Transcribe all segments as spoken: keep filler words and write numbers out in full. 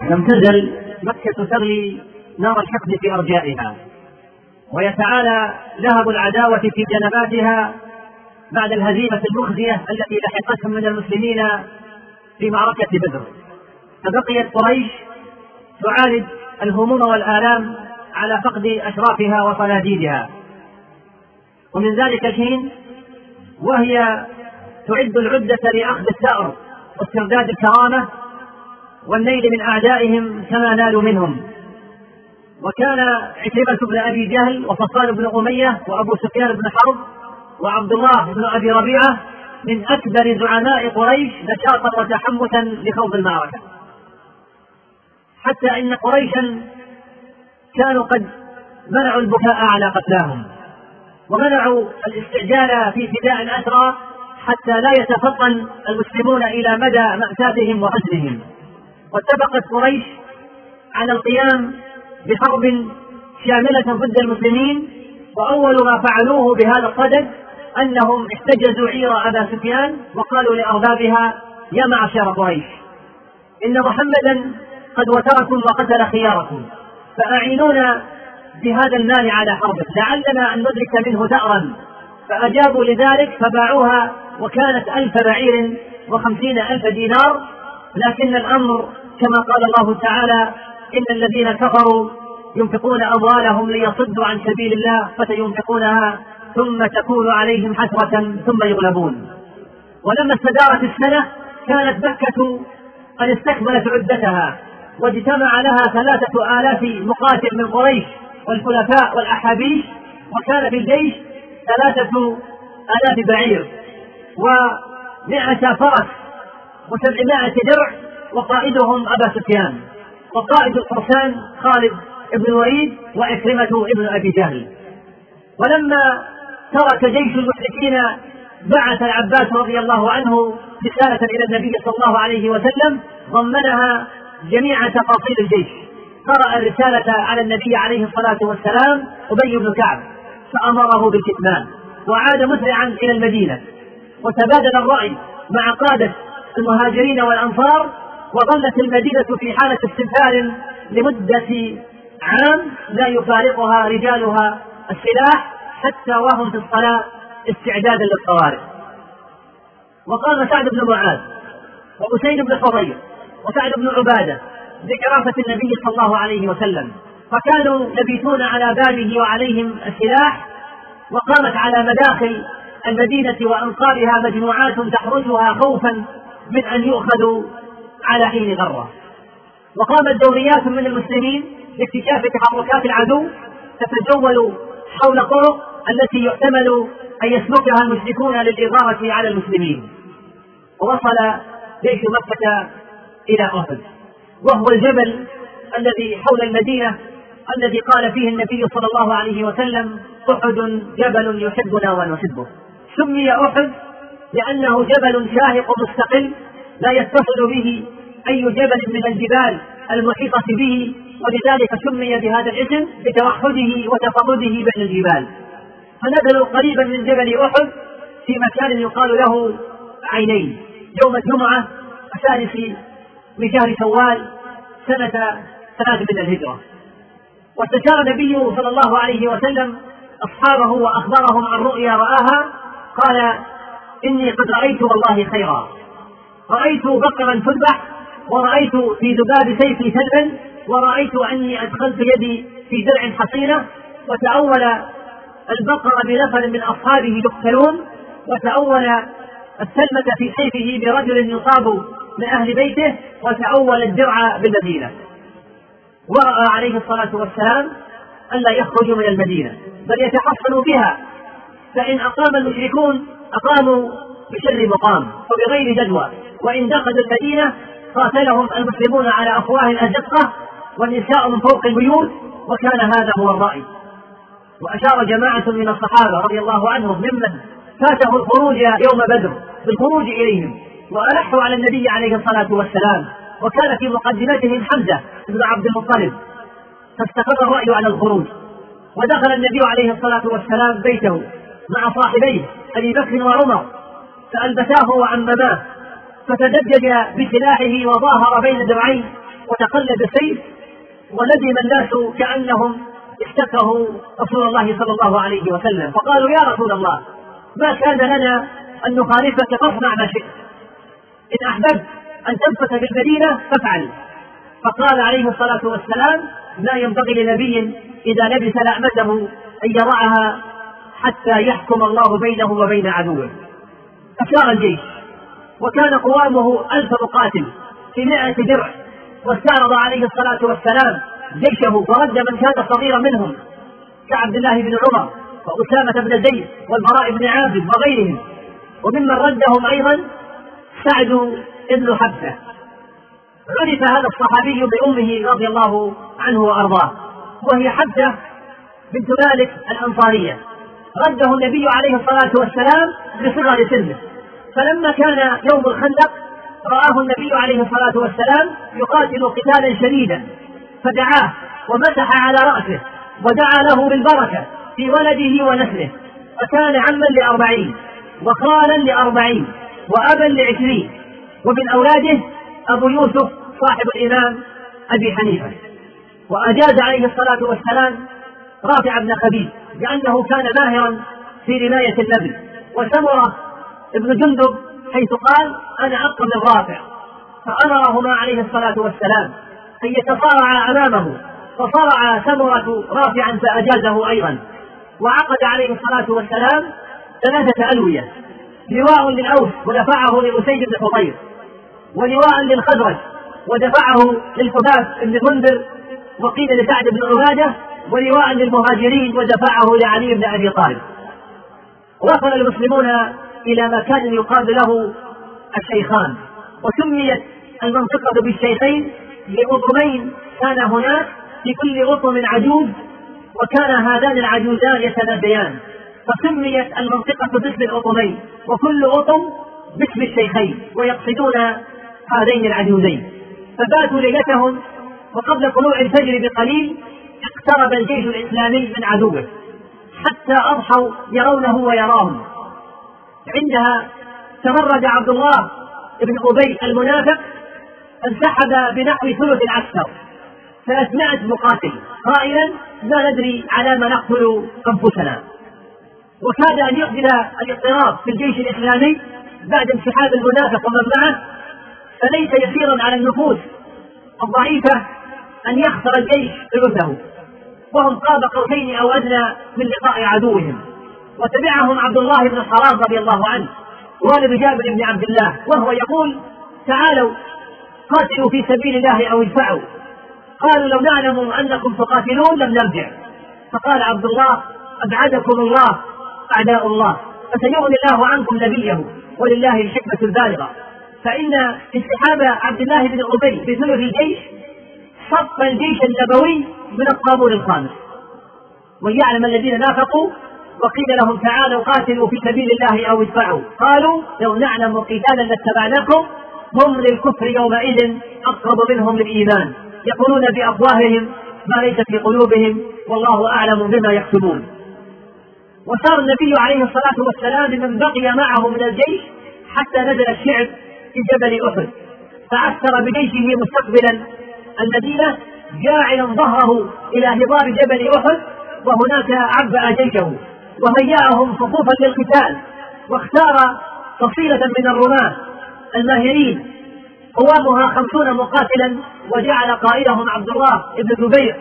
لم تزل مكة تغلي نار الحقد في أرجائها، ويتعالى لهب العداوة في جنباتها بعد الهزيمة المخزية التي لحقتهم من المسلمين في معركة بدر. فبقيت قريش تعالج الهموم والآلام على فقد أشرافها وصناديدها، ومن ذلك الحين وهي تعد العدة لأخذ الثأر واسترداد الكرامة والنيل من أعدائهم كما نالوا منهم. وكان عكرمة بن أبي جهل وصفوان بن أمية وأبو سفيان بن حرب وعبد الله بن أبي ربيعة من أكبر زعماء قريش نشاطا وتحمسا لخوض المعركة، حتى إن قريشا كانوا قد منعوا البكاء على قتلاهم ومنعوا الاستعجال في فداء الأسرى حتى لا يتفطن المسلمون إلى مدى مأساتهم وحزنهم. واتفقت قريش على القيام بحرب شاملة ضد المسلمين، وأول ما فعلوه بهذا الصدد أنهم احتجزوا عير أبا سفيان وقالوا لأربابها: يا معشر قريش، إن محمدا قد وتركم وقتل خياركم، فأعينونا بهذا المال على حربه لعلنا أن ندرك منه ثأرا. فأجابوا لذلك فباعوها، وكانت ألف بعير وخمسين ألف دينار. لكن الأمر كما قال الله تعالى: إن الذين كفروا ينفقون أموالهم ليصدوا عن سبيل الله فسينفقونها ثم تكون عليهم حسرة ثم يغلبون. ولما استدارت السنة كانت مكة قد استكملت عدتها، واجتمع لها ثلاثة آلاف مقاتل من قريش والخلفاء والأحابيش، وكان في الجيش ثلاثة آلاف بعير ومائة فرس وسبعمائة درع، وقائدهم أبا سفيان، وقائد الفرسان خالد بن الوليد وعكرمة بن أبي جهل. ولما ترك جيش المشركين بعث العباس رضي الله عنه رسالة إلى النبي صلى الله عليه وسلم ضمنها جميع تفاصيل الجيش. قرأ الرسالة على النبي عليه الصلاة والسلام أبي بن كعب فأمره بالكتمان، وعاد مسرعا إلى المدينة، وتبادل الرأي مع قادة المهاجرين والأنصار، وظلت المدينة في حالة استنفار لمدة عام لا يفارقها رجالها السلاح حتى وهم في الصلاة استعدادا للطوارئ. وقام سعد بن معاذ وأسيد بن حضير وسعد بن عبادة بحراسة النبي صلى الله عليه وسلم، فكانوا يبيتون على بابه وعليهم السلاح. وقامت على مداخل المدينة وأنقاضها مجموعات تحرسها خوفا من أن يؤخذوا على حين غرة. وقامت دوريات من المسلمين لاكتشاف تحركات العدو تتجول حول الطرق التي يحتمل أن يسلكها المشركون للإغارة على المسلمين. ووصل جيش مكة إلى أحد، وهو الجبل الذي حول المدينة الذي قال فيه النبي صلى الله عليه وسلم: أحد جبل يحبنا ونحبه. سمي أحد لأنه جبل شاهق مستقل لا يتصل به أي جبل من الجبال المحيطة به، ولذلك سمي بهذا الاسم بتوحده وتفرده بين الجبال. فنزلوا قريبا من جبل أحد في مكان يقال له عينين يوم الجمعة الثالث من شهر شوال سنة ثلاث من الهجرة. واستشار النبي صلى الله عليه وسلم أصحابه وأخبرهم عن رؤيا رآها، قال: إني قد رأيت والله خيرا، رأيت بقرا تذبح، ورأيت في ذباب سيفي سلبا، ورأيت أني أدخلت يدي في درع حصينة، وتأول البقر بنفر من أصحابه يقتلون، وتأول السلمة في سيفه برجل يصاب من أهل بيته، وتأول الدرع بالمدينة. ورأى عليه الصلاة والسلام ألا يخرجوا من المدينة بل يتحصنوا بها، فإن أقام المشركون أقاموا بشر مقام وبغير جدوى، وإن دخلوا المدينة قاتلهم المسلمون على أفواه الأزقة والنساء من فوق البيوت، وكان هذا هو الرأي. وأشار جماعة من الصحابة رضي الله عنهم ممن فاته الخروج يوم بدر بالخروج إليهم، وألحوا على النبي عليه الصلاة والسلام، وكان في مقدمتهم حمزة بن عبد المطلب، فاستقر الرأي على الخروج. ودخل النبي عليه الصلاة والسلام بيته مع صاحبيه أبي بكر وعمر، فألبساه وعمماه، فتدجج بسلاحه وظاهر بين درعين وتقلد السيف، وندم الناس كأنهم اشتكوا رسول الله صلى الله عليه وسلم، فقالوا يا رسول الله ما كان لنا أن نخالفك، فاصنع ما شئت، إن أحببت أن تمكث بالمدينة فافعل. فقال عليه الصلاة والسلام لا ينبغي لنبي إذا لبس لأمته أن يضعها حتى يحكم الله بينه وبين عدوه. فسار الجيش وكان قوامه ألف مقاتل في مائة درع، واستعرض عليه الصلاة والسلام جيشه ورد من كان صغيرا منهم كعبد الله بن عمر وأسامة بن زيد والبراء بن عازب وغيرهم، وممن ردهم أيضا سعد بن حبسة. عرف هذا الصحابي بأمه رضي الله عنه وأرضاه، وهي حبسة بنت مالك الأنصارية. رده النبي عليه الصلاة والسلام بصغر سنه، فلما كان يوم الخندق رآه النبي عليه الصلاة والسلام يقاتل قتالا شديدا، فدعاه ومسح على رأسه ودعا له بالبركة في ولده ونسله، فكان عما لأربعين وخالا لأربعين وأبا لعشرين، ومن أولاده أبو يوسف صاحب الإمام أبي حنيفة. وأجاز عليه الصلاة والسلام رافع بن خبيب لأنه كان ماهرا في رماية النبل، وسمرة ابن جندب حيث قال أنا أقم الرافع، فأمرهما عليه الصلاة والسلام أن يتصارعا أمامه، فصرع سمرة رافعا فأجازه أيضا. وعقد عليه الصلاة والسلام ثلاثة ألوية، لواء للأوس ودفعه لأسيد بن حضير، ولواء للخزرج ودفعه للحباب بن المنذر وقيل لسعد بن عبادة، ولواء للمهاجرين ودفعه لعلي بن أبي طالب. وصل المسلمون إلى مكان يقال له الشيخان، وسميت المنطقة بالشيخين لأطمين كان هناك في كل أطم عجوز، وكان هذان العجوزان يتناديان، فسميت المنطقة باسم الأطمين، وكل أطم باسم الشيخين، ويقصدون هذين العجوزين. فباتوا ليلتهم، وقبل طلوع الفجر بقليل اقترب الجيش الإسلامي من عدوه حتى أضحوا يرونه ويراهم. عندها تمرد عبد الله بن أبي المنافق، انسحب بنحو ثلث العسكر ثلاثمائة مقاتل قائلا لا ندري على ما نقتل أنفسنا، وكاد أن يحدث الاضطراب في الجيش الإسلامي بعد انسحاب المنافق ومن معه، فليس يسيرا على النفوس الضعيفة أن يخسر الجيش ثلثه، وهم قاب قوسين أو أدنى من لقاء عدوهم. وتبعهم عبد الله بن حرام رضي الله عنه والد جابر بن عبد الله، وهو يقول تعالوا قاتلوا في سبيل الله أو ادفعوا. قالوا لو نعلم أنكم تقاتلون لم نرجع. فقال عبد الله أبعدكم الله أعداء الله، فسيغني الله عنكم نبيه ولله الحكمة البالغة. فإن انسحاب عبد الله بن أبي بثلث الجيش صف الجيش النبوي من الطابور الخامس. ويعلم الذين نافقوا وقيل لهم تعالوا قاتلوا في سبيل الله أو ادفعوا، قالوا لو نعلم قتالا لاتبعناكم، هم للكفر يومئذ أقرب منهم للإيمان، يقولون بأفواههم ما ليس في قلوبهم والله أعلم بما يكتبون. وصار النبي عليه الصلاة والسلام من بقي معه من الجيش حتى نزل الشعب في جبل أحد، فعسكر بجيشه مستقبلا المدينة جاعلا ظهره إلى هضاب جبل أحد، وهناك عبأ جيشه وهيأهم صفوفا للقتال، واختار فصيلة من الرماة الماهرين قوامها خمسون مقاتلا، وجعل قائدهم عبد الله بن زبير،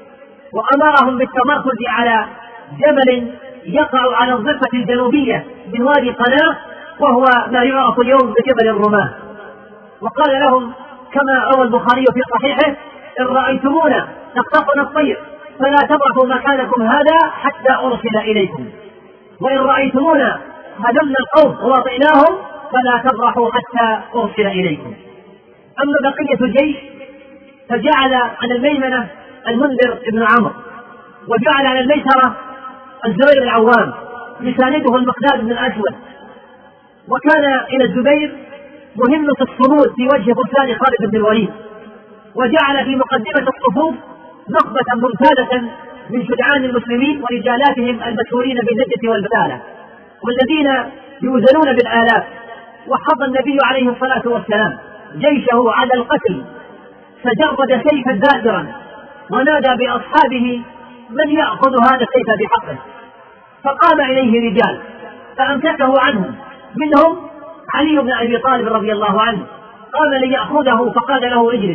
وأمرهم بالتمركز على جبل يقع على الضفة الجنوبية من وادي قناة، وهو ما يعرف اليوم بجبل الرماة. وقال لهم كما روى البخاري في صحيحه إن رأيتمونا نخطفنا الطير فلا تبرحوا مكانكم هذا حتى أرسل إليكم، وإن رأيتمونا هدمنا القوم ووطئناهم فلا تبرحوا حتى أرسل إليكم. أما بقية الجيش فجعل على الميمنة المنذر بن عمرو، وجعل على الميسرة الزبير العوام، يسانده المقداد بن الأسود. وكان إلى الزبير مهمة الصمود في وجه فرسان خالد بن الوليد، وجعل في مقدمة الصفوف نخبة ممتازة من شجعان المسلمين ورجالاتهم المشهورين بالنجدة والبسالة والذين يوزنون بالآلاف. وحض النبي عليه الصلاة والسلام جيشه على القتل فجرد سيفا زاجرا ونادى بأصحابه من يأخذ هذا السيف بحقه، فقام إليه رجال فأمسكه عنهم، منهم علي بن أبي طالب رضي الله عنه قام ليأخذه فقال له اجلس،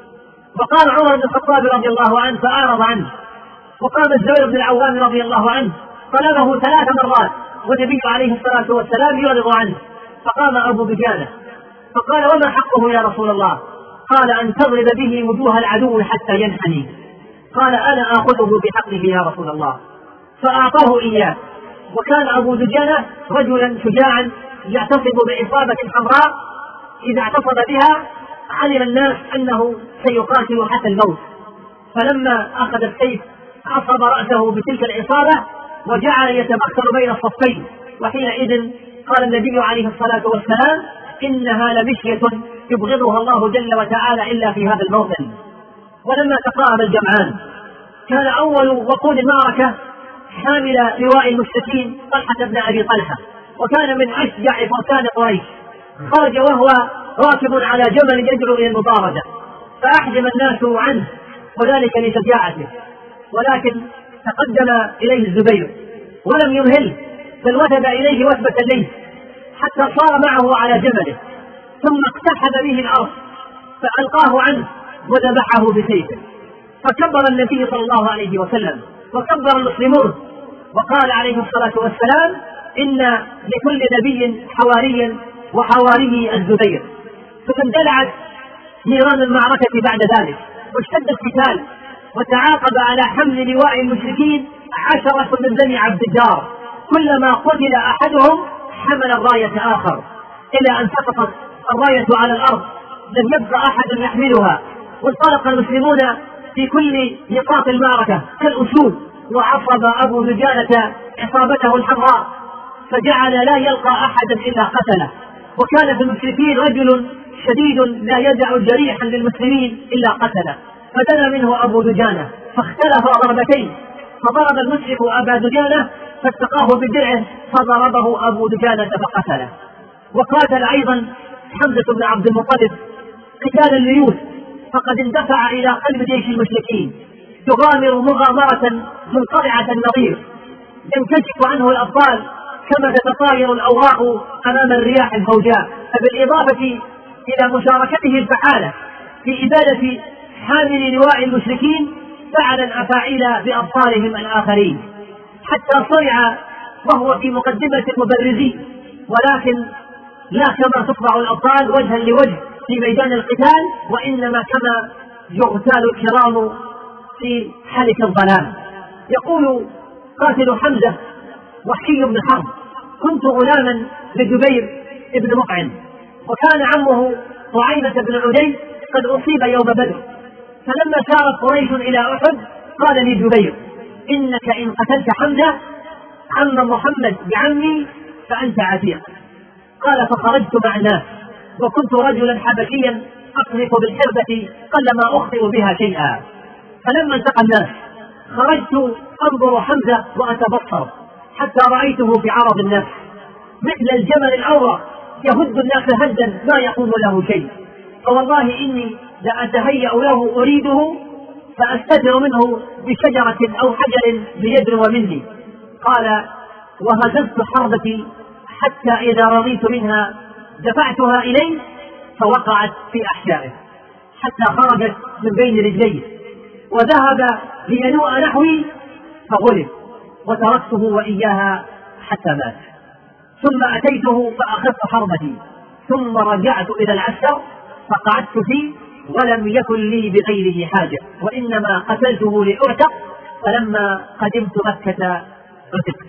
وقال عمر بن الخطاب رضي الله عنه فأعرض عنه، وقام الزبير بن العوام رضي الله عنه طلبه ثلاث مرات والنبي عليه الصلاة والسلام يعرض عنه، فقام أبو دجانة فقال وما حقه يا رسول الله؟ قال أن تضرب به وجوه العدو حتى ينحني. قال أنا آخذه بحقه يا رسول الله، فأعطاه إياه. وكان أبو دجانة رجلا شجاعا يعتصب بعصابة حمراء، إذا اعتصب بها علم الناس أنه سيقاتل حتى الموت، فلما أخذ السيف عصب رأسه بتلك العصابة وجعل يتمثل بين الصفين، وحينئذ قال النبي عليه الصلاة والسلام إنها لمشية يبغضها الله جل وتعالى إلا في هذا الموطن. ولما تقارب الجمعان كان أول وقود المعركة حامل لواء المشركين طلحة بن أبي طلحة، وكان من أشجع فرسان قريش، خرج وهو راكب على جمل يدعو إلى المبارزة، فأحجم الناس عنه وذلك لشجاعته، ولكن تقدم إليه الزبير ولم يمهله، بل وثب إليه وثبة الليل حتى صار معه على جمله، ثم اقتحم به الأرض فألقاه عنه وذبحه بسيفه. فكبر النبي صلى الله عليه وسلم وكبر المسلمون، وقال عليه الصلاة والسلام إن لكل نبي حواريا وحواريه الزبير. ثم اندلعت نيران المعركة بعد ذلك واشتد القتال، وتعاقب على حمل لواء المشركين عشرة من بني عبد الدار، كلما قتل أحدهم حمل الراية آخر، إلى أن سقطت الراية على الأرض لم يبقى أحد يحملها، وانطلق المسلمون في كل نقاط المعركة كالأسود، وعصب أبو دجانة عصابته الحمراء فجعل لا يلقى أحدا إلا قتله. وكان في المشركين رجل شديد لا يدع جريحا للمسلمين إلا قتله، فدنا منه أبو دجانة فاختلف ضربتين، فضرب المشرك أبا دجانة فاتقاه بدرعه فضربه أبو دجانة فقتله. وقاتل أيضا حمزة بن عبد المطلب قتال الليوث، فقد اندفع إلى قلب جيش المشركين تغامر مغامرة منقطعة النظير ينكشف عنه الأبطال كما تتطاير الأوراق أمام الرياح الهوجاء، فبالإضافة إلى مشاركته الفعالة في إبادة حامل لواء المشركين فعل الأفاعيل بأبطالهم الآخرين، حتى صرع وهو في مقدمة المبرزين، ولكن لا كما تطبع الأبطال وجها لوجه في ميدان القتال، وإنما كما يغتال الكرام في حلك الظلام. يقول قاتل حمزة وحشي بن حرب كنت غلاما لجبير بن مطعم، وكان عمه طعيمة بن عدي قد أصيب يوم بدر، فلما سارت قريش إلى أحد قال لي جبير إنك إن قتلت حمزة عم محمد بعمي فأنت عتيق. قال فخرجت مع الناس وكنت رجلا حبشيا أقذف بالحربة قلما أخطئ بها شيئا، فلما التقى الناس خرجت أنظر حمزة وأتبصر حتى رأيته في عرض الناس مثل الجمل الأورق يهد الناس هدا ما يقوم له شيء، فوالله إني لأتهيأ له أريده فأستدر منه بشجرة أو حجر بيدر مني. قال وهززت حربتي حتى إذا رضيت منها دفعتها إليه فوقعت في أحشائه حتى خرجت من بين رجليه، وذهب لينوء نحوي فغلب، وتركته وإياها حتى مات. ثم أتيته فأخذت حربتي ثم رجعت إلى العسكر فقعدت فيه ولم يكن لي بغيره حاجة، وإنما قتلته لأعتق، فلما قدمت مكة عتقت.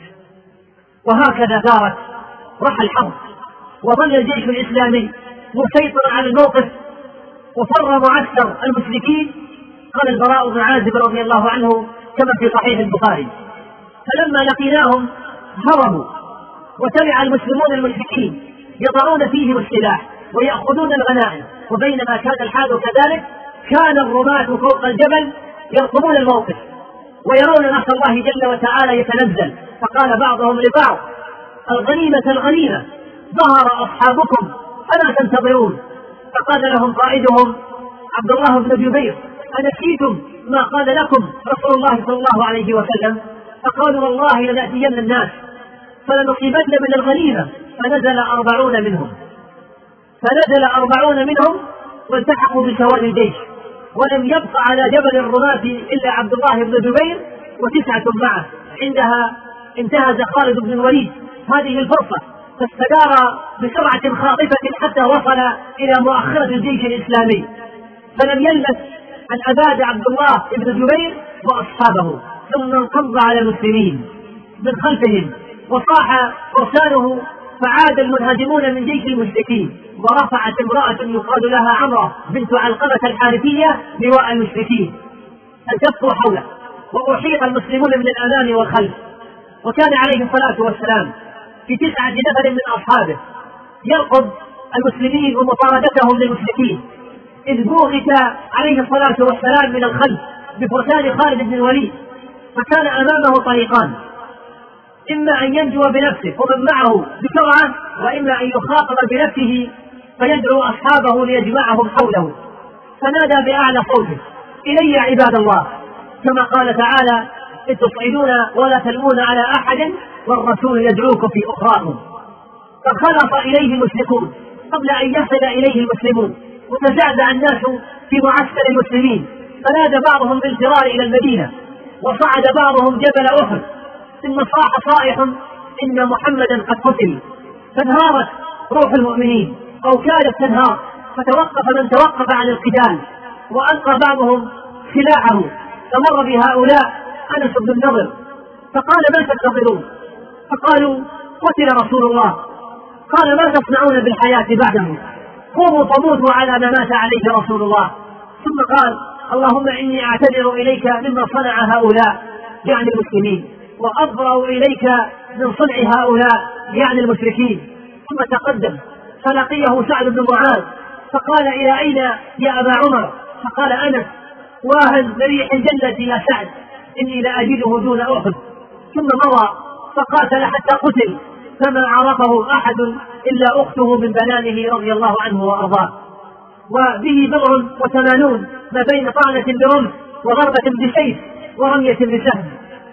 وهكذا دارت رحى الحرب، وظل الجيش الإسلامي مسيطر على الموقف، وفر معسكر المشركين. قال البراء بن عازب رضي الله عنه كما في صحيح البخاري فلما لقيناهم هربوا، وتبع المسلمون المشركين يضعون فيهم السلاح ويأخذون الغنائم، وبينما كان الحال كذلك كان الرماة فوق الجبل يرقبون الموقف ويرون نصر الله جل وتعالى يتنزل. فقال بعضهم لبعض الغنيمة الغنيمة ظهر أصحابكم ألا تنتظرون؟ فقال لهم قائدهم عبد الله بن جبير: أنسيتم ما قال لكم رسول الله صلى الله عليه وسلم؟ فقالوا: والله لنأتين الناس فلنصيبن من الغنيمة. فنزل أربعون منهم فنزل أربعون منهم والتحقوا بسواد الجيش، ولم يبق على جبل الرماة إلا عبد الله بن جبير وتسعة معه. عندها انتهز خالد بن الوليد هذه الفرصة فاستدار بسرعة خاطفة حتى وصل إلى مؤخرة الجيش الإسلامي، فلم يلبث أن أباد عبد الله بن جبير وأصحابه، ثم انقض على المسلمين من خلفهم وصاح فرسانه، فعاد المنهزمون من جيش المشركين، ورفعت امرأة يقال لها عمرة بنت علقمة الحارثية لواء المشركين، التفوا حوله وأحيط المسلمون من الأمام والخلف. وكان عليه الصلاة والسلام في تسعة نفر من أصحابه يرقب المسلمين ومطاردتهم للمشركين، إذ بوغت عليه الصلاة والسلام من الخلف بفرسان خالد بن الوليد، فكان أمامه طريقان: إما أن ينجو بنفسه ومن معه بسرعة، وإما أن يخاطب بنفسه فيدعو أصحابه ليجمعهم حوله. فنادى بأعلى صوته: إلي عباد الله، كما قال تعالى: إذ تصعدون ولا تلوون على أحد والرسول يدعوكم في أخراكم. فخلص إليه المشركون قبل أن يصل إليه المسلمون، وتزعزع الناس في معسكر المسلمين، فنادى بعضهم بالفرار إلى المدينة، وصعد بعضهم جبل أحد، ثم صاح صائح: إن محمدا قد قتل. فانهارت روح المؤمنين أو كادت تنهار، فتوقف من توقف عن القتال، وألقى بعضهم سلاحه، فمر بهؤلاء أنس بن النضر فقال: ما تنتظرون؟ فقالوا: قتل رسول الله. قال: ما تصنعون بالحياة بعده؟ قوموا فموتوا على ما مات عليه رسول الله. ثم قال: اللهم إني أعتذر إليك مما صنع هؤلاء يعني المسلمين، وأبرأ إليك من صنع هؤلاء يعني المشركين. ثم تقدم فلقيه سعد بن معاذ فقال: إلى أين يا أبا عمر؟ فقال أنس: واهن بريح الجنة يا سعد، إني لأجده دون أحد. ثم مضى فقاتل حتى قتل، فما عرفه أحد إلا أخته من بنانه رضي الله عنه وأرضاه. وبه بضع وثمانون ما بين طعنة برمح وضربة بسيف ورمية بسهم.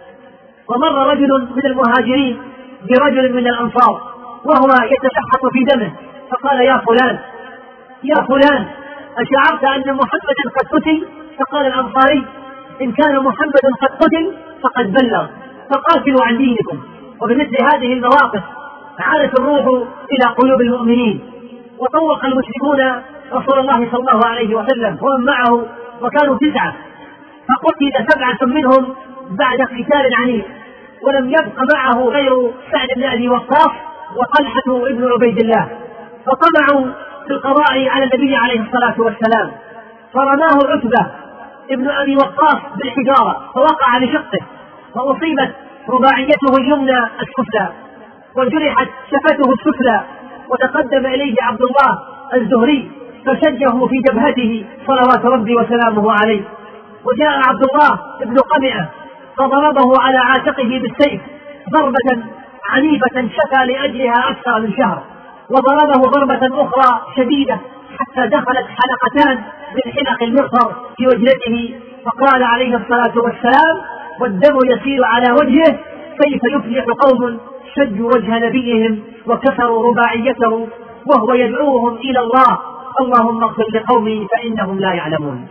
ومر رجل من المهاجرين برجل من الأنصار وهو يتسحط في دمه، فقال: يا فلان يا فلان أشعرت أن محمدا قد قتل؟ فقال الأنصاري: إن كان محمد قد قتل فقد بلغ، فقاتلوا عن دينكم. وبمثل هذه المواقف عادت الروح إلى قلوب المؤمنين، وطوق المشركون رسول الله صلى الله عليه وسلم ومن معه، وكانوا تسعة، فقتل سبعة منهم بعد قتال عنيف، ولم يبق معه غير سعد بن أبي وقاص وطلحة ابن عبيد الله. فطمعوا في القضاء على النبي عليه الصلاة والسلام، فرماه عتبة ابن أبي وقاص بالحجارة فوقع بشقه، وأصيبت رباعيته اليمنى السفلى، وجرحت شفته السفلى. وتقدم إليه عبد الله الزهري فشجه في جبهته صلوات ربي وسلامه عليه. وجاء عبد الله ابن قمئة فضربه على عاتقه بالسيف ضربة عنيفة شفى لأجلها أكثر من شهر، وضربه ضربة أخرى شديدة حتى دخلت حلقتان من حلق المغفر في وجنته، فقال عليه الصلاة والسلام: والدم يسيل على وجهه، كيف يفلح قوم شجوا وجه نبيهم وكسروا رباعيته وهو يدعوهم إلى الله: اللهم اغفر لقومي فإنهم لا يعلمون.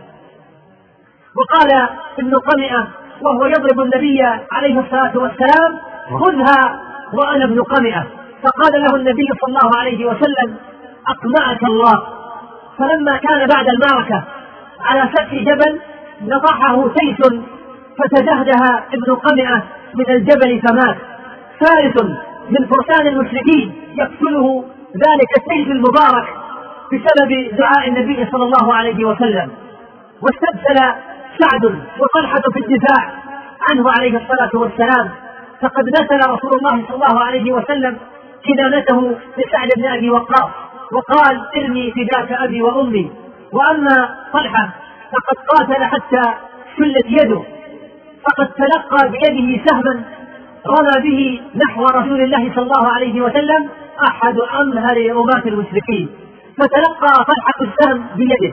وقال ابن قمئة وهو يضرب النبي عليه الصلاة والسلام: خذها وأنا ابن قمئة. فقال له النبي صلى الله عليه وسلم: أقمعك الله. فلما كان بعد المعركة على سفح جبل نطحه سيف فتدهده ابن قمئة من الجبل فمات. ثالث من فرسان المشركين يقتله ذلك السيف المبارك بسبب دعاء النبي صلى الله عليه وسلم. واستبسل سعد وطلحة في الدفاع عنه عليه الصلاة والسلام، فقد نسل رسول الله صلى الله عليه وسلم كنانته لسعد بن أبي وقاص وقال: ارمي فداك أبي وأمي. وأما طلحة فقد قاتل حتى شلت يده، فقد تلقى بيده سهما رمى به نحو رسول الله صلى الله عليه وسلم أحد أمهر رماة المشركين، فتلقى طلحة السهم بيده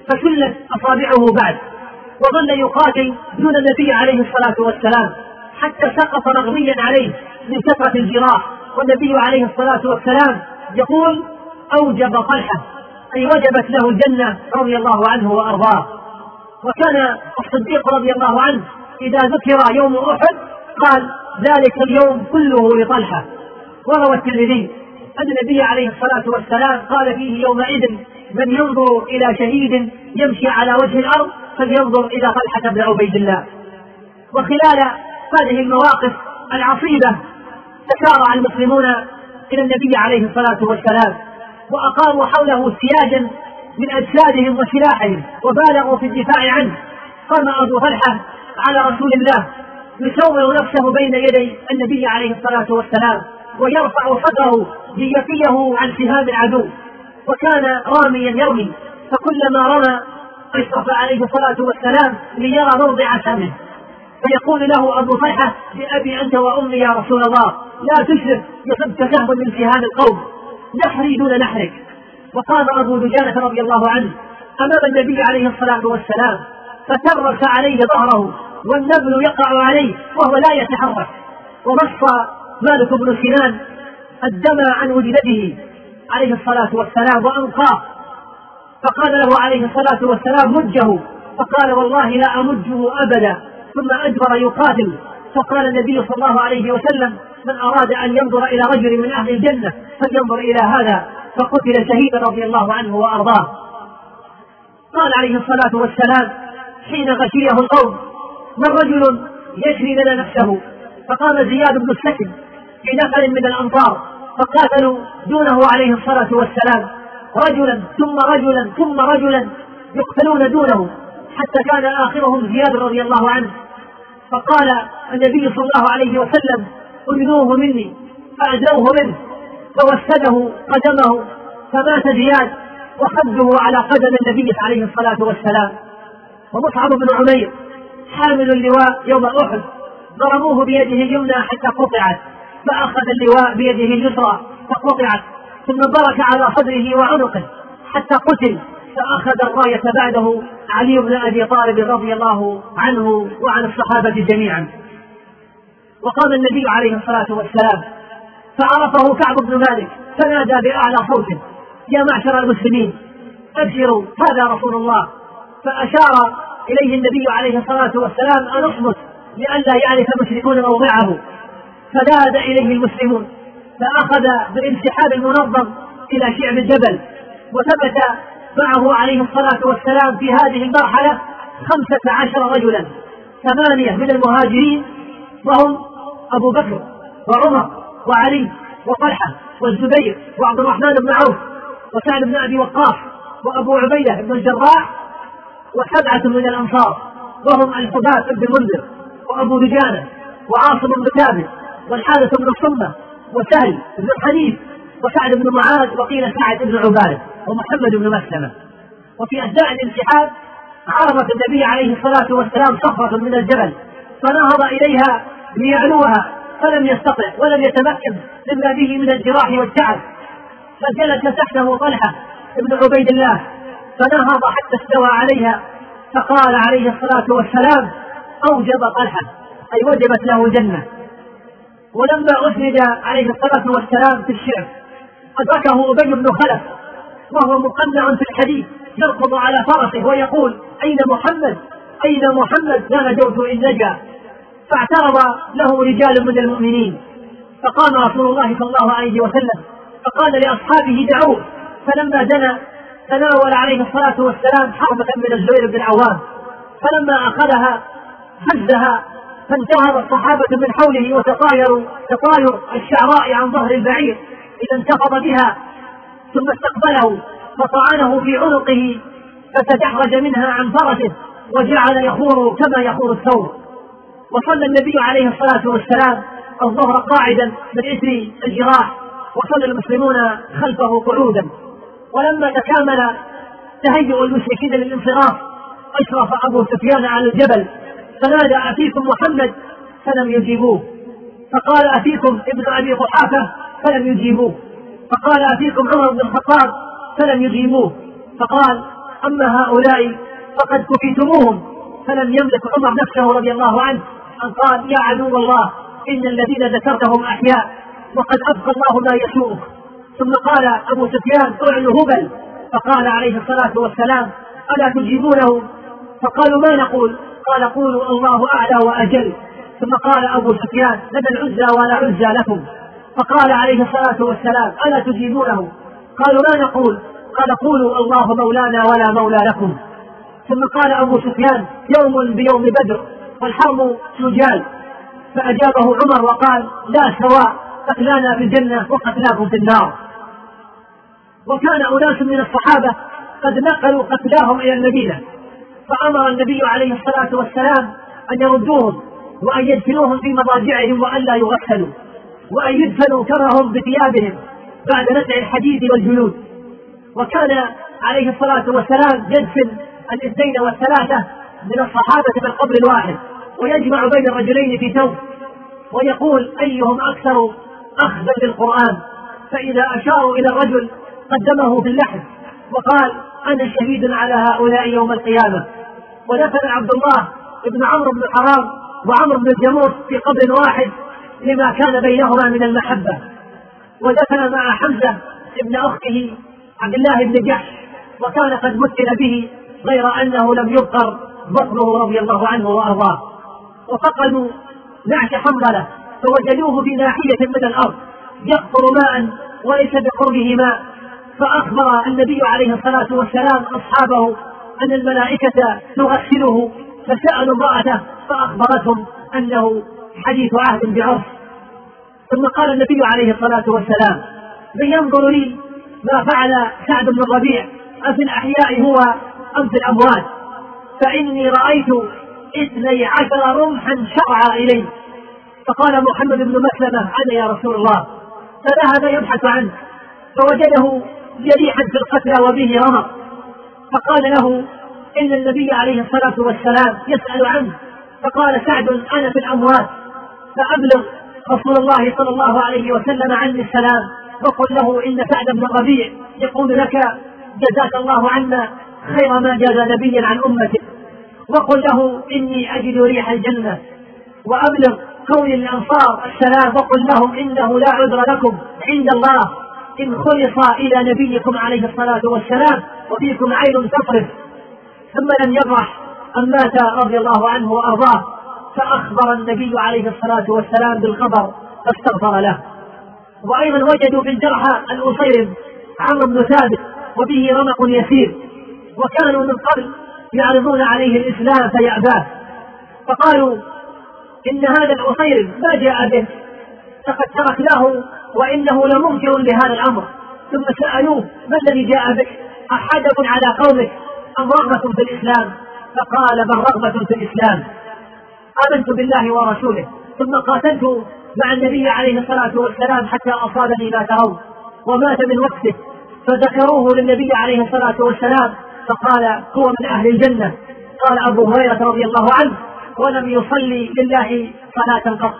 فشلت أصابعه بعد، وظل يقاتل دون النبي عليه الصلاة والسلام حتى سقط مغميا عليه من كثرة الجراح. والنبي عليه الصلاة والسلام يقول: أوجب طلحة، أي وجبت له الجنة رضي الله عنه وأرضاه. وكان الصديق رضي الله عنه إذا ذكر يوم أحد قال: ذلك اليوم كله لطلحة. وروى الترمذي أن النبي عليه الصلاة والسلام قال فيه يومئذ: من ينظر إلى شهيد يمشي على وجه الأرض فلينظر إلى طلحة بن عبيد الله. وخلال هذه المواقف العصيبة تسارع المسلمون إلى النبي عليه الصلاة والسلام، وأقاموا حوله سياجا من أجسادهم وسلاحهم، وبالغوا في الدفاع عنه. قام أبو طلحة على رسول الله يسوّر نفسه بين يدي النبي عليه الصلاة والسلام، ويرفع صدره ليقيه عن سهام العدو، وكان راميا يرمي، فكلما رمى أشرف عليه الصلاة والسلام ليرى موضع سهمه، فيقول له أبو طلحة: بأبي أنت وأمي يا رسول الله، لا تشرف يصبك سهم من سهام القوم، نحري دون نحرك. وقام أبو دجانة رضي الله عنه أمام النبي عليه الصلاة والسلام فترس عليه ظهره، والنبل يقع عليه وهو لا يتحرك. ومص مالك بن سنان الدم عن وجنته عليه الصلاة والسلام وأنقاه، فقال له عليه الصلاة والسلام: مجه، فقال: والله لا أمجه أبدا. ثم أدبر يقاتل، فقال النبي صلى الله عليه وسلم: من أراد أن ينظر إلى رجل من أهل الجنة فلينظر إلى هذا، فقتل شهيدا رضي الله عنه وأرضاه. قال عليه الصلاة والسلام حين غشيه القوم: من رجل يشري لنا نفسه؟ فقام زياد بن السكن في نفر من الأنصار فقاتلوا دونه عليه الصلاة والسلام، رجلا ثم رجلا ثم رجلا يقتلون دونه، حتى كان آخرهم زياد رضي الله عنه. فقال النبي صلى الله عليه وسلم: أدنوه مني، فأدنوه منه، فوسده قدمه، فمات زياد وخده على قدم النبي عليه الصلاة والسلام. ومصعب بن عمير حامل اللواء يوم أحد ضربوه بيده اليمنى حتى قطعت، فأخذ اللواء بيده اليسرى فقطعت، ثم برك على صدره وعنقه حتى قتل، فأخذ الراية بعده علي بن أبي طالب رضي الله عنه وعن الصحابة جميعا. وقام النبي عليه الصلاة والسلام فعرفه كعب بن مالك فنادى بأعلى صوت: يا معشر المسلمين أبشروا، هذا رسول الله. فأشار إليه النبي عليه الصلاة والسلام أن اصمت لئلا يعرف المشركون موضعه، فذهب إليه المسلمون، فأخذ بالانسحاب المنظم إلى شعب الجبل، وثبت معه عليه الصلاة والسلام في هذه المرحلة خمسة عشر رجلا، ثمانية من المهاجرين وهم أبو بكر وعمر وعلي وطلحة والزبير وعبد الرحمن بن عوف وسعد بن أبي وقاص وأبو عبيدة بن الجراح، وسبعة من الأنصار وهم الحباب بن المنذر وأبو دجانة وعاصم بن ثابت والحارث بن الصمة وسهل بن حنيف وسعد بن معاذ وقيل سعد بن عبادة ومحمد بن مسلمة. وفي أثناء الانسحاب عرفت النبي عليه الصلاة والسلام صخرة من الجبل فنهض إليها ليعلوها، فلم يستطع ولم يتمكن مما به من الجراح والتعب، فجلس تحته طلحة بن عبيد الله فنهض حتى استوى عليها، فقال عليه الصلاة والسلام: أوجب طلحة، أي وجبت له الجنة. ولما أسند عليه الصلاة والسلام في الشعر أدركه أبي بن خلف وهو مقنع في الحديث يركض على فرسه ويقول: أين محمد؟ أين محمد؟ لا نجوت إن نجا. فاعترض له رجال من المؤمنين، فقام رسول الله صلى الله عليه وسلم فقال لأصحابه: دعوه. فلما دنا تناول عليه الصلاة والسلام حربة من الزبير بن العوام، فلما أخذها هزها فانتهض الصحابة من حوله وتطايروا تطاير الشعراء عن ظهر البعير إذا انتفض بها، ثم استقبله فطعنه في عنقه فتدحرج منها عن فرسه وجعل يخور كما يخور الثور. وصلى النبي عليه الصلاة والسلام الظهر قاعدا من إثر الجراح، وصلى المسلمون خلفه قعودا. ولما تكامل تهيؤ المشركين للانصراف أشرف أبو سفيان على الجبل فنادى: أفيكم محمد؟ فلم يجيبوه. فقال: أفيكم ابن أبي قحافة؟ فلم يجيبوه. فقال: أفيكم عمر بن الخطاب؟ فلم يجيبوه. فقال: أما هؤلاء فقد كفيتموهم. فلم يملك عمر نفسه رضي الله عنه أن قال يا عدو الله إن الذين ذكرتهم أحياء وقد أبقى الله ما يسوءك. ثم قال أبو سفيان اعلو هبل، فقال عليه الصلاة والسلام ألا تجيبونه؟ فقالوا ما نقول؟ قال قولوا الله أعلى وأجل. ثم قال أبو سفيان لنا العزى ولا عزى لكم، فقال عليه الصلاة والسلام ألا تجيبونه؟ قالوا ما نقول؟ قال قولوا الله مولانا ولا مولى لكم. ثم قال أبو سفيان يوم بيوم بدر والحرب سجال، فأجابه عمر وقال لا سواء، قتلانا في الجنة وقتلاكم في النار. وكان أناس من الصحابة قد نقلوا قتلاهم إلى المدينة، فأمر النبي عليه الصلاة والسلام أن يردوهم وأن يدفنوهم في مضاجعهم وأن لا يغسلوا، وأن يدفنوا كرهم بثيابهم بعد نزع الحديد والجلود. وكان عليه الصلاة والسلام يدفن الاثنين والثلاثة من الصحابة في القبر الواحد، ويجمع بين الرجلين في ثوب، ويقول أيهم أكثر أخذا للقرآن، فإذا أشاروا إلى الرجل قدمه في اللحد وقال أنا شهيد على هؤلاء يوم القيامة. ودفن عبد الله بن عمرو بن حرام وعمرو بن الجموس في قبر واحد لما كان بينهما من المحبة. ودفن مع حمزة ابن أخته عبد الله بن جحش، وكان قد مثل به غير أنه لم يبقر بطنه رضي الله عنه وأرضاه. وفقدوا نعش حنظلة فوجدوه في ناحية من الأرض يقطر ماء وليس بقربه ماء، فأخبر النبي عليه الصلاة والسلام أصحابه أن الملائكة تغسله، فسألوا امرأته فأخبرتهم أنه حديث عهد بعرس. ثم قال النبي عليه الصلاة والسلام من ينظر لي ما فعل سعد بن الربيع أفي الأحياء هو أم في الأموات؟ فإني رأيت اثني عشر رمحا شرع إليه. فقال محمد بن مسلمة أنا يا رسول الله، فذهب يبحث عنه فوجده جريحا في القتلى وبه رمق، فقال له إن النبي عليه الصلاة والسلام يسأل عنه. فقال سعد أنا في الأموات، فأبلغ رسول الله صلى الله عليه وسلم عني السلام وقل له إن سعد بن الربيع يقول لك جزاك الله عنا خير ما جاز نبيا عن أمته، وقل له إني أجد ريح الجنة، وأبلغ قول الأنصار السلام وقل لهم إنه لا عذر لكم عند الله إن خلص إلى نبيكم عليه الصلاة والسلام وفيكم عين تطرف. ثم لم يبرح أن مات رضي الله عنه وأرضاه، فأخبر النبي عليه الصلاة والسلام بالخبر فاستغفر له. وأيضا وجدوا في الجرحى الأصيرم عمرو بن ثابت وبه رمق يسير، وكانوا من قبل يعرضون عليه الإسلام فيأباه، فقالوا إن هذا الأصيرم ما جاء به فقد تركناه وإنه لمنكر لهذا الأمر. ثم سألوه ما الذي جاء بك؟ أحدث على قومك أم رغبة في الإسلام؟ فقال بل رغبة في الإسلام، آمنت بالله ورسوله ثم قاتلت مع النبي عليه الصلاة والسلام حتى أصابني ما ترون، ومات من وقته. فذكروه للنبي عليه الصلاة والسلام فقال هو من أهل الجنة. قال أبو هريرة رضي الله عنه ولم يصلي لله صلاة قط.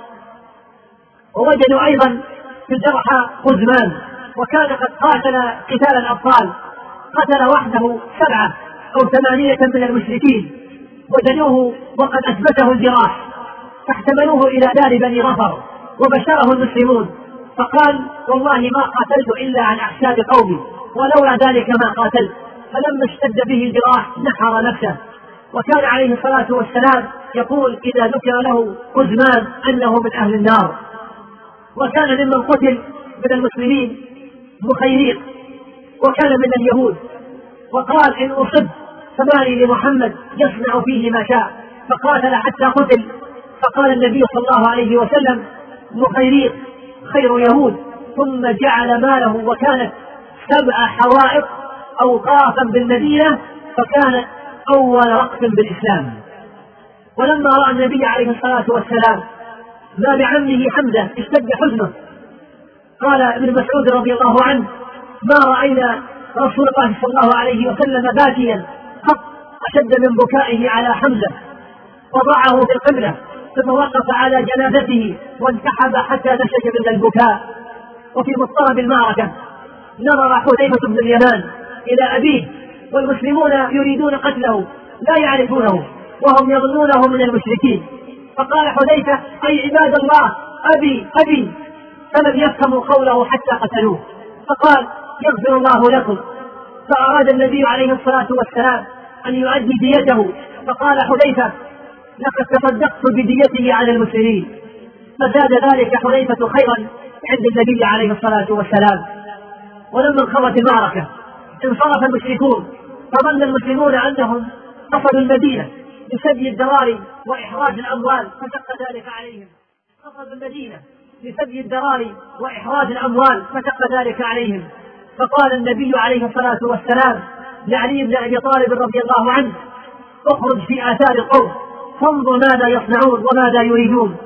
ووجدوا أيضا في الجرحى قزمان، وكان قد قاتل قتال الأبطال، قتل وحده سبعة أو ثمانية من المشركين، وجدوه وقد أثبته الجراح، فاحتملوه إلى دار بني غفر وبشره المسلمون، فقال والله ما قاتلت إلا عن أحساب قومي ولولا ذلك ما قاتلت. فلما اشتد به الجراح نحر نفسه. وكان عليه الصلاة والسلام يقول إذا ذكر له قزمان أنه من أهل النار. وكان ممن قتل من المسلمين مخيريق وكان من اليهود، وقال إن أصب فمالي لمحمد يصنع فيه ما شاء، فقاتل حتى قتل. فقال النبي صلى الله عليه وسلم مخيريق خير يهود، ثم جعل ماله، وكانت سبع حوائط أوقافا بالمدينة، فكانت أول وقف بالإسلام. ولما رأى النبي عليه الصلاة والسلام ما بعمه حمزة اشتد حزنه. قال ابن مسعود رضي الله عنه ما رأينا رسول الله صلى الله عليه وسلم باكيا قط أشد من بكائه على حمزة، وضعه في القبلة ثم وقف على جنازته وانسحب حتى نشج من البكاء. وفي مضطرب المعركة نظر حذيفة بن اليمان إلى أبيه والمسلمون يريدون قتله لا يعرفونه وهم يظنونه من المشركين. فقال حذيفة: أي عباد الله، أبي أبي، فلم يفهموا قوله حتى قتلوه. فقال: يغفر الله لكم. فأراد النبي عليه الصلاة والسلام أن يؤدي ديته، فقال حذيفة: لقد تصدقت بديته على المسلمين. فزاد ذلك حذيفة خيرا عند النبي عليه الصلاة والسلام. ولما انقضت المعركة انصرف المشركون، فظن المسلمون أنهم قصدوا المدينة لسبي الدراري وإحراج الأموال، فشق ذلك عليهم. قصدوا المدينة لسبي الدراري وإحراج الأموال، فشق ذلك عليهم. فقال النبي عليه الصلاة والسلام لعلي بن أبي طالب رضي الله عنه: اخرج في آثار القوم فانظر ماذا يصنعون وماذا يريدون،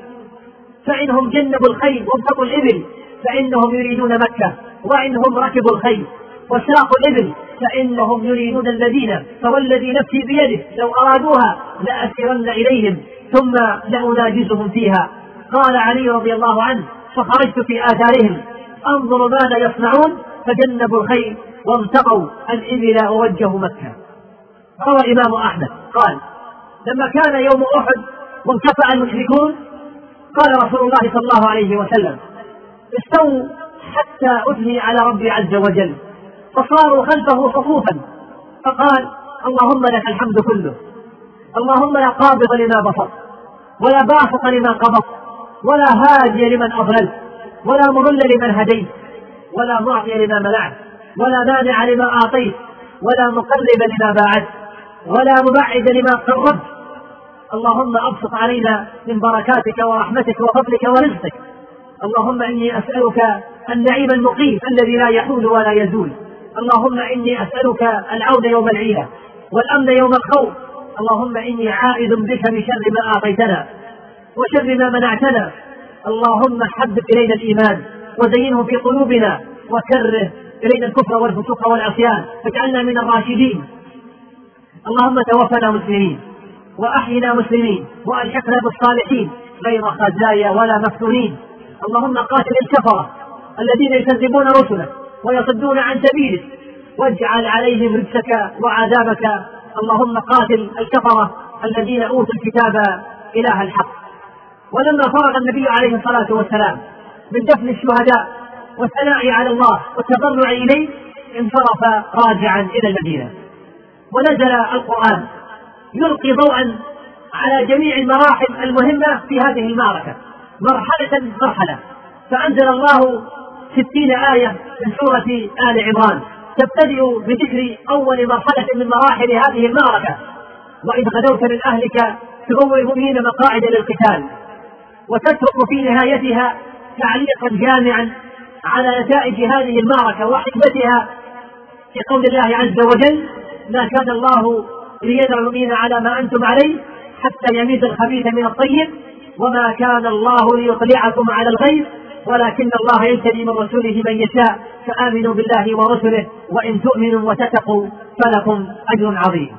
فإنهم جنبوا الخيل وابتقوا الإبل فإنهم يريدون مكة، وإنهم ركبوا الخيل وساقوا الإبل فإنهم يريدون المدينة، فوالذي نفسي بيده لو أرادوها لأسرن إليهم ثم لأناجزهم فيها. قال علي رضي الله عنه: فخرجت في آثارهم أنظر ماذا يصنعون، فجنبوا الخيل وامتقوا الإبل ووجهوا مكة. روى الإمام أحمد قال: لما كان يوم أحد وانكفأ المشركون قال رسول الله صلى الله عليه وسلم: استووا حتى أثني على ربي عز وجل. فصاروا خلفه صفوفا، فقال: اللهم لك الحمد كله، اللهم لا قابض لما بسط ولا باسط لما قبضت ولا هادي لمن أضللت ولا مضل لمن هديت ولا معطي لما منعت ولا مانع لما أعطيت ولا مقرب لما باعت ولا مبعد لما قربت. اللهم أبسط علينا من بركاتك ورحمتك وفضلك ورزقك. اللهم إني أسألك النعيم المقيم الذي لا يحول ولا يزول. اللهم إني أسألك العون يوم العيلة والأمن يوم الخوف. اللهم إني عائذ بك من شر ما أعطيتنا وشر ما منعتنا. اللهم حبب إلينا الإيمان وزينه في قلوبنا وكره إلينا الكفر والفسوق والعصيان فاجعلنا من الراشدين. اللهم توفنا مسلمين وأحينا مسلمين وألحقنا بالصالحين غير خزايا ولا مفتونين. اللهم قاتل الكفرة الذين يكذبون رسلك ويصدون عن سبيلك واجعل عليهم رجسك وعذابك. اللهم قاتل الكفرة الذين أوتوا الكتاب إله الحق. ولما فرغ النبي عليه الصلاة والسلام من دفن الشهداء والثناء على الله والتضرع إليه انصرف راجعا إلى المدينة. ونزل القرآن يلقي ضوءا على جميع المراحل المهمة في هذه المعركة مرحلة مرحلة. فأنزل الله ستين آية من سورة آل عمران تبتدئ بذكر أول مرحلة من مراحل هذه المعركة: وإذ غدوت من أهلك تبوئ المؤمنين مقاعد للقتال، وتترك في نهايتها تعليقا جامعا على نتائج هذه المعركة وحكمتها في قول الله عز وجل: ما كان الله ليذر المؤمنين على ما أنتم عليه حتى يميز الخبيث من الطيب وما كان الله ليطلعكم على الغيب ولكن الله يجتبي من رسوله من يشاء فآمنوا بالله ورسله وإن تؤمنوا وتتقوا فلكم أجر عظيم.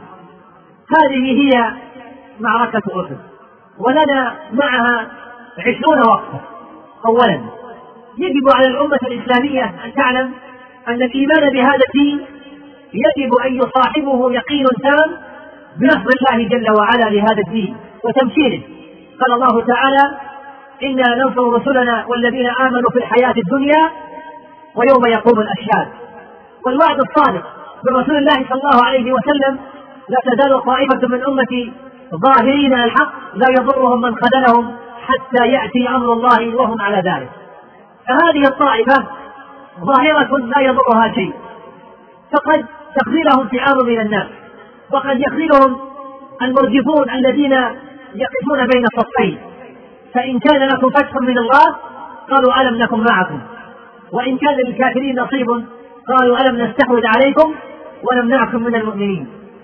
هذه هي معركة أحد، ولنا معها عشرون وقفة. أولا، يجب على الأمة الإسلامية أن تعلم أن الإيمان بهذا الدين يجب أن يصاحبه يقين تام بنصر الله جل وعلا لهذا الدين وتمثيله. قال الله تعالى: إنا ننصر رسلنا والذين آمنوا في الحياة الدنيا ويوم يقوم الأشهاد. والوعد الصادق برسول الله صلى الله عليه وسلم: لا تزال طائفة من أمتي ظاهرين الحق لا يضرهم من خذلهم حتى يأتي أمر الله وهم على ذلك. فهذه الطائفة ظاهرة لا يضرها شيء، فقد تخذلهم فئام من الناس، وقد يخذلهم المرجفون الذين يقفون بين الصفين. فإن كان لكم فتح من الله قالوا ألم نكن معكم، وإن كان للكافرين نصيب قالوا ألم نستحوذ عليكم ونمنعكم من المؤمنين.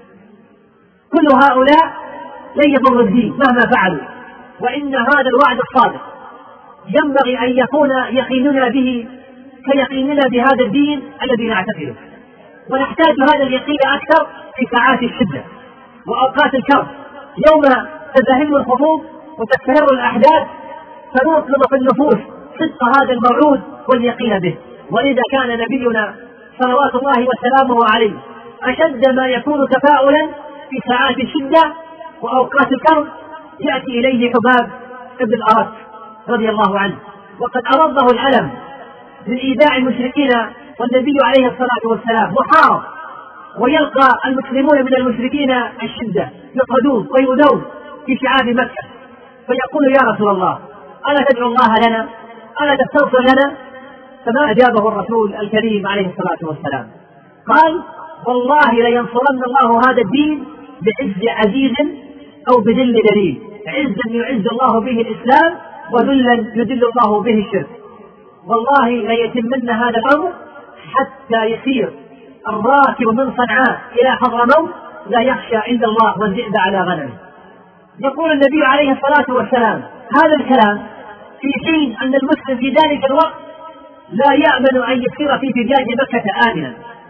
كل هؤلاء لن يضروا الدين مهما فعلوا. وإن هذا الوعد الصادق ينبغي أن يكون يقيننا به كيقيننا بهذا الدين الذي نعتقده، ونحتاج هذا اليقين أكثر في ساعات الشدة وأوقات الكرب، يوم تزدهر الخطوب وتستمر الأحداث، فنوقظ في النفوس صدق هذا الموعود واليقين به. ولذا كان نبينا صلوات الله وسلامه عليه أشد ما يكون تفاؤلا في ساعات الشدة وأوقات الكرب يأتي إليه حباب بن الأرت رضي الله عنه، وقد أرضه الألم من إيذاء المشركين، والنبي عليه الصلاة والسلام محارب، ويلقى المسلمون من المشركين الشدة، يقعدون ويؤذون في شعاب مكة، فيقول يا رسول الله ألا تدعو الله لنا؟ ألا تستغفر لنا؟ فما أجابه الرسول الكريم عليه الصلاة والسلام، قال والله لينصرن الله هذا الدين بعز عزيز أو بذل دليل، عزا يعز الله به الإسلام وذلا يذل الله به الشرك، والله ليتمن هذا الأمر حتى يسير الراكب من صنعاء إلى حضرموت لا يخشى عند الله والذئب على غنمه. يقول النبي عليه الصلاة والسلام هذا الكلام في حين أن المسلم في ذلك الوقت لا يأمن أن يسير في فجاج مكة آمنا.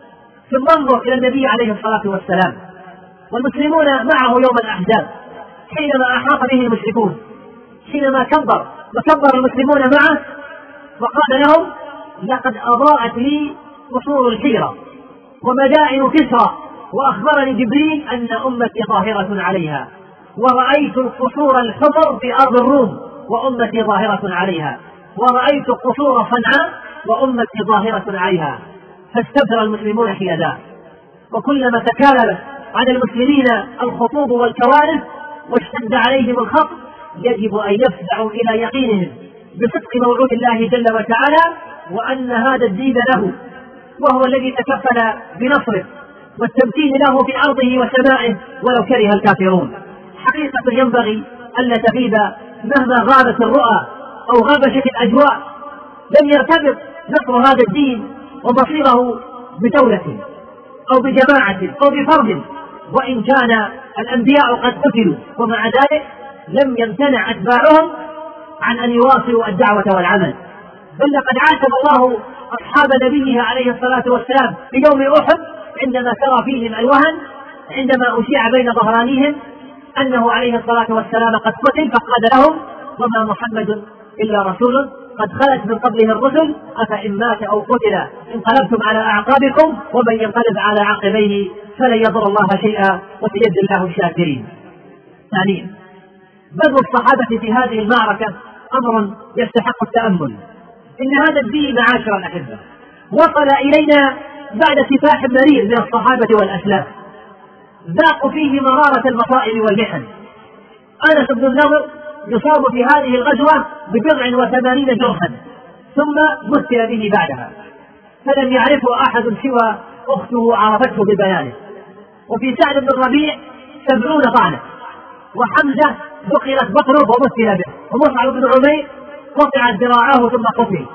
ثم انظر إلى النبي عليه الصلاة والسلام والمسلمون معه يوم الأحزاب حينما أحاط به المشركون، حينما كبر وكبر المسلمون معه وقال لهم لقد أضاءت لي قصور الحيرة ومدائن كسرى، وأخبرني جبريل أن أمتي ظاهرة عليها، ورأيت القصور الحمر في أرض الروم وأمتي ظاهرة عليها، ورأيت قصور صنعاء وأمتي ظاهرة عليها. فاستبشر المسلمون حين ذاك، وكلما تكالبت على المسلمين الخطوب والكوارث واشتد عليهم الخطر يجب أن يفزعوا إلى يقينهم بصدق موعود الله جل وتعالى، وأن هذا الدين له، وهو الذي تكفل بنصره والتمكين له في أرضه وسمائه ولو كره الكافرون. حقيقة ينبغي ألا تغيب مهما غابت الرؤى أو غبشت الأجواء، لم يرتبط نصر هذا الدين ومصيره بدولة أو بجماعة أو بفرد، وإن كان الأنبياء قد قتلوا، ومع ذلك لم يمتنع أتباعهم عن أن يواصلوا الدعوة والعمل، بل لقد عاتب الله أصحاب نبيه عليه الصلاة والسلام في يوم أحد عندما ترى فيهم الوهن عندما أشيع بين ظهرانيهم أنه عليه الصلاة والسلام قد قتل، فقال لهم وما محمد إلا رسول قد خلت من قبله الرسل أفإن مات أو قتل انقلبتم على أعقابكم ومن ينقلب على عقبيه فلن يضر الله شيئا وسيجزي الله الشاكرين. ثانيا بذل الصحابة في هذه المعركة أمر يستحق التأمل. إن هذا الدين معاشر الأحبة وصل إلينا بعد سفاح مرير من الصحابة والأسلاف ذاقوا فيه مرارة المصائب والمحن. أنس بن النضر يصاب في هذه الغزوة ببضع وثمانين جرحا ثم مثل به بعدها، فلم يعرفه أحد سوى أخته عرفته ببيانه. وفي سعد بن الربيع سبعون طعنة، وحمزة ذكرت بطنه ومثل به، ومصعب بن عمير قطعت ذراعاه ثم قتل.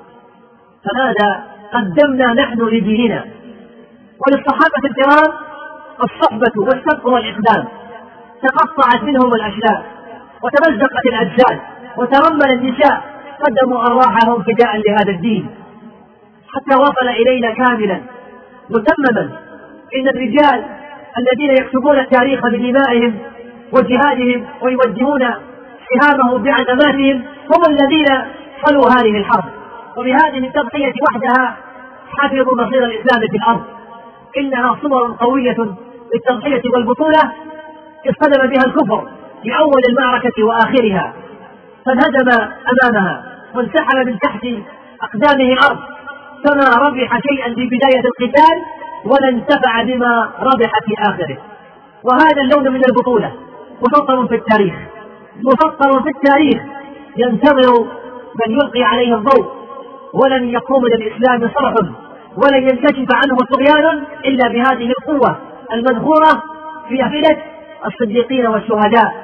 فماذا قدمنا نحن لديننا؟ وللصحابة الكرام الصحبة والسبق والإقدام، تقطعت منهم الأشلاء وتمزقت الأجساد وترمل النساء، قدموا أرواحهم فداء لهذا الدين حتى وصل إلينا كاملا متمما. إن الرجال الذين يكتبون التاريخ بدمائهم وجهادهم ويوجهون سهامه بعزماتهم هم الذين صلوا هذه الحرب، وبهذه التضحية وحدها حفظوا مصير الإسلام في الأرض. إنها صور قوية للتضحية والبطولة اصطدم بها الكفر في أول المعركة وآخرها، فانهدم أمامها وانسحب من تحت أقدامه الأرض، فما ربح شيئا في بداية القتال ولا انتفع بما ربح في آخره. وهذا اللون من البطولة مسطر في التاريخ، مسطر في التاريخ ينتظر من يلقي عليه الضوء، ولن يقوم للإسلام صرح ولن ينكشف عنه طغيان إلا بهذه القوة المذخورة في أفئدة الصديقين والشهداء.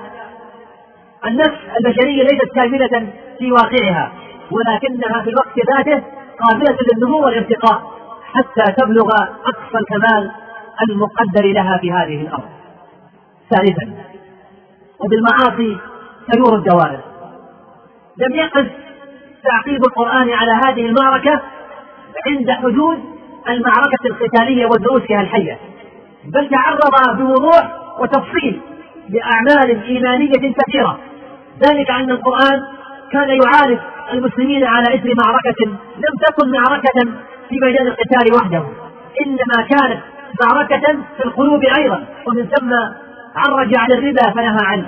النفس البشرية ليست كاملة في واقعها، ولكنها في الوقت ذاته قابلة للنمو والارتقاء حتى تبلغ أقصى الكمال المقدر لها في هذه الأرض. ثالثا وبالمعاصي تدور الدوائر. لم يقف تعقيب القرآن على هذه المعركة عند حدود المعركة القتالية ودروسها الحية، بل تعرض بوضوح وتفصيل لأعمال إيمانية كثيرة، ذلك أن القرآن كان يعارف المسلمين على إثر معركة لم تكن معركة في ميدان القتال وحده، إنما كانت معركة في القلوب أيضا، ومن ثم عرج على الربا فنهى عنه،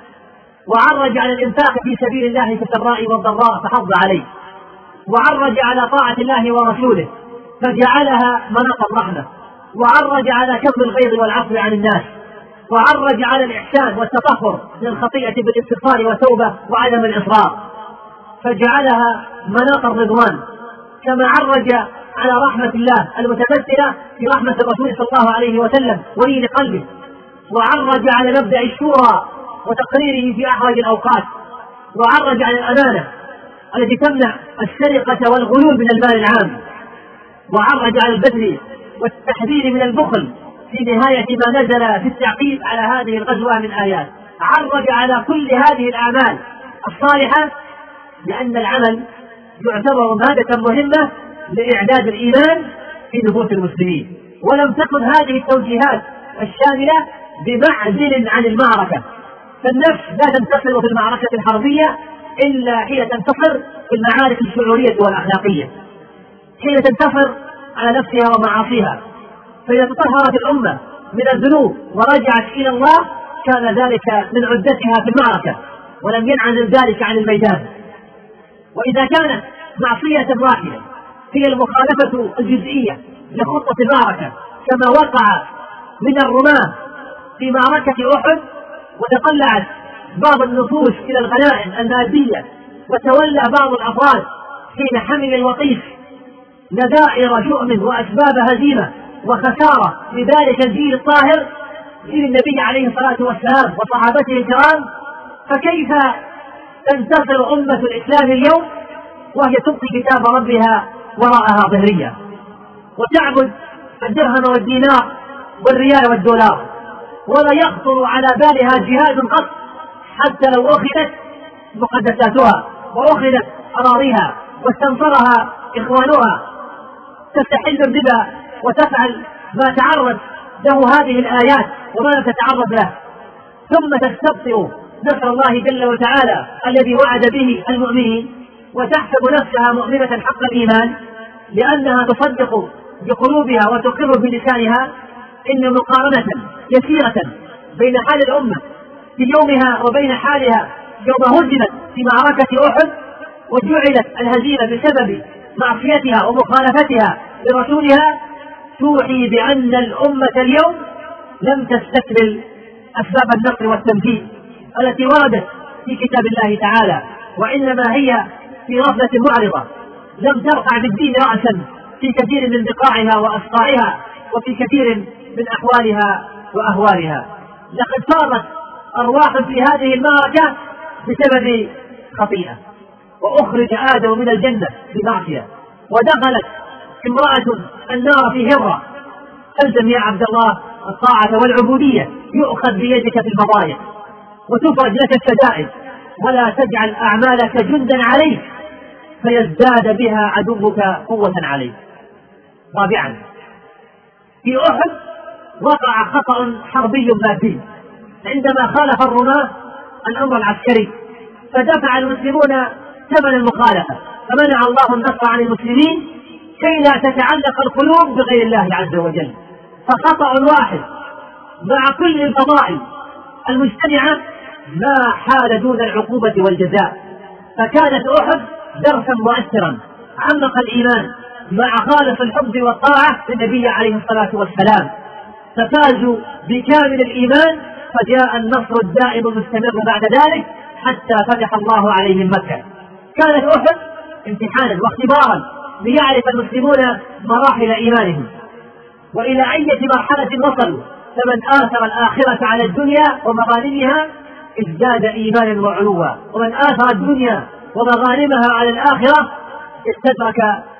وعرج على الإنفاق في سبيل الله في السراء والضراء فحض عليه، وعرج على طاعة الله ورسوله فجعلها مناط الرحمة، وعرج على كظم الغيظ والعفو عن الناس، وعرج على الإحسان والتطهر من الخطيئة بالاستغفار والتوبة وعدم الإصرار فجعلها مناط الرضوان، كما عرج على رحمة الله المتمثلة في رحمة الرسول صلى الله عليه وسلم ولين قلبه، وعرج على مبدأ الشورى وتقريره في أحوج الأوقات، وعرج على الأمانة التي تمنع السرقة والغلول من المال العام، وعرج على البذل والتحذير من البخل في نهاية ما نزل في التعقيب على هذه الغزوة من آيات. عرج على كل هذه الأعمال الصالحة لأن العمل يعتبر مادة مهمة لإعداد الإيمان في نفوس المسلمين، ولم تكن هذه التوجيهات الشاملة بمعزل عن المعركة، فالنفس لا تنتصر في المعركة الحربية إلا حين تنتصر في المعارك الشعورية والأخلاقية، حين تنتصر على نفسها ومعاصيها، فإذا تطهرت الأمة من الذنوب ورجعت إلى الله كان ذلك من عدتها في المعركة ولم ينعزل ذلك عن الميدان. وإذا كانت معصية واحدة هي المخالفة الجزئية لخطة المعركة كما وقع من الرماة في معركة أحد، وتطلعت بعض النفوس إلى الغنائم المادية، وتولى بعض الأفراد حين حمل الوطيس نذائر شؤم وأسباب هزيمة وخسارة لذلك الجيل الطاهر جيل النبي عليه الصلاة والسلام وصحابته الكرام، فكيف تنتصر أمة الإسلام اليوم وهي تبقي كتاب ربها وراءها ظهرية وتعبد الدرهم والدينار والريال والدولار، ولا يخطر على بالها جهاد قط حتى لو أخذت مقدساتها وأخذت أراضيها واستنصرها إخوانها، تستحل الربا وتفعل ما تعرض له هذه الآيات وما لم تتعرض له، ثم تستبطئ نصر الله جل وتعالى الذي وعد به المؤمنين، وتحسب نفسها مؤمنة حق الإيمان لأنها تصدق بقلوبها وتقر بلسانها. إن مقارنة يسيرة بين حال الأمة في يومها وبين حالها يوم هزمت في معركة أحد وجعلت الهزيمة بسبب معصيتها ومخالفتها لرسولها توحي بأن الأمة اليوم لم تستكمل أسباب النصر والتمكين التي وردت في كتاب الله تعالى، وإنما هي في غفلة معرضة لم ترفع بالدين رأسا في كثير من بقاعها وأسقاعها وفي كثير من أحوالها وأهوالها. لقد صارت أرواح في هذه المعركة بسبب خطيئة، وأخرج آدم من الجنة بمعصية، ودخلت امرأة النار في هرة. ألزم يا عبد الله الطاعة والعبودية، يؤخذ بيدك في المضايق وتفرج لك الشدائد، ولا تجعل أعمالك جندا عليك فيزداد بها عدوك قوة عليك. رابعا، في أحد وقع خطأ حربي مادي عندما خالف الرماة الأمر العسكري، فدفع المسلمون ثمن المخالفة، فمنع الله النصر عن المسلمين كي لا تتعلق القلوب بغير الله عز وجل. فخطأ واحد مع كل الفضائل المجتمعة ما حال دون العقوبة والجزاء، فكانت أحد درسا مؤثرا عمق الإيمان مع خالص الحب والطاعة للنبي عليه الصلاة والسلام، ففازوا بكامل الإيمان، فجاء النصر الدائم المستمر بعد ذلك حتى فتح الله عليهم مكة. كانت أحد امتحانا واختبارا ليعرف المسلمون مراحل إيمانهم وإلى أي مرحلة وصلوا، فمن آثر الآخرة على الدنيا ومغانمها ازداد إيمانا وعلوا، ومن آثر الدنيا ومغانمها على الآخرة استدرك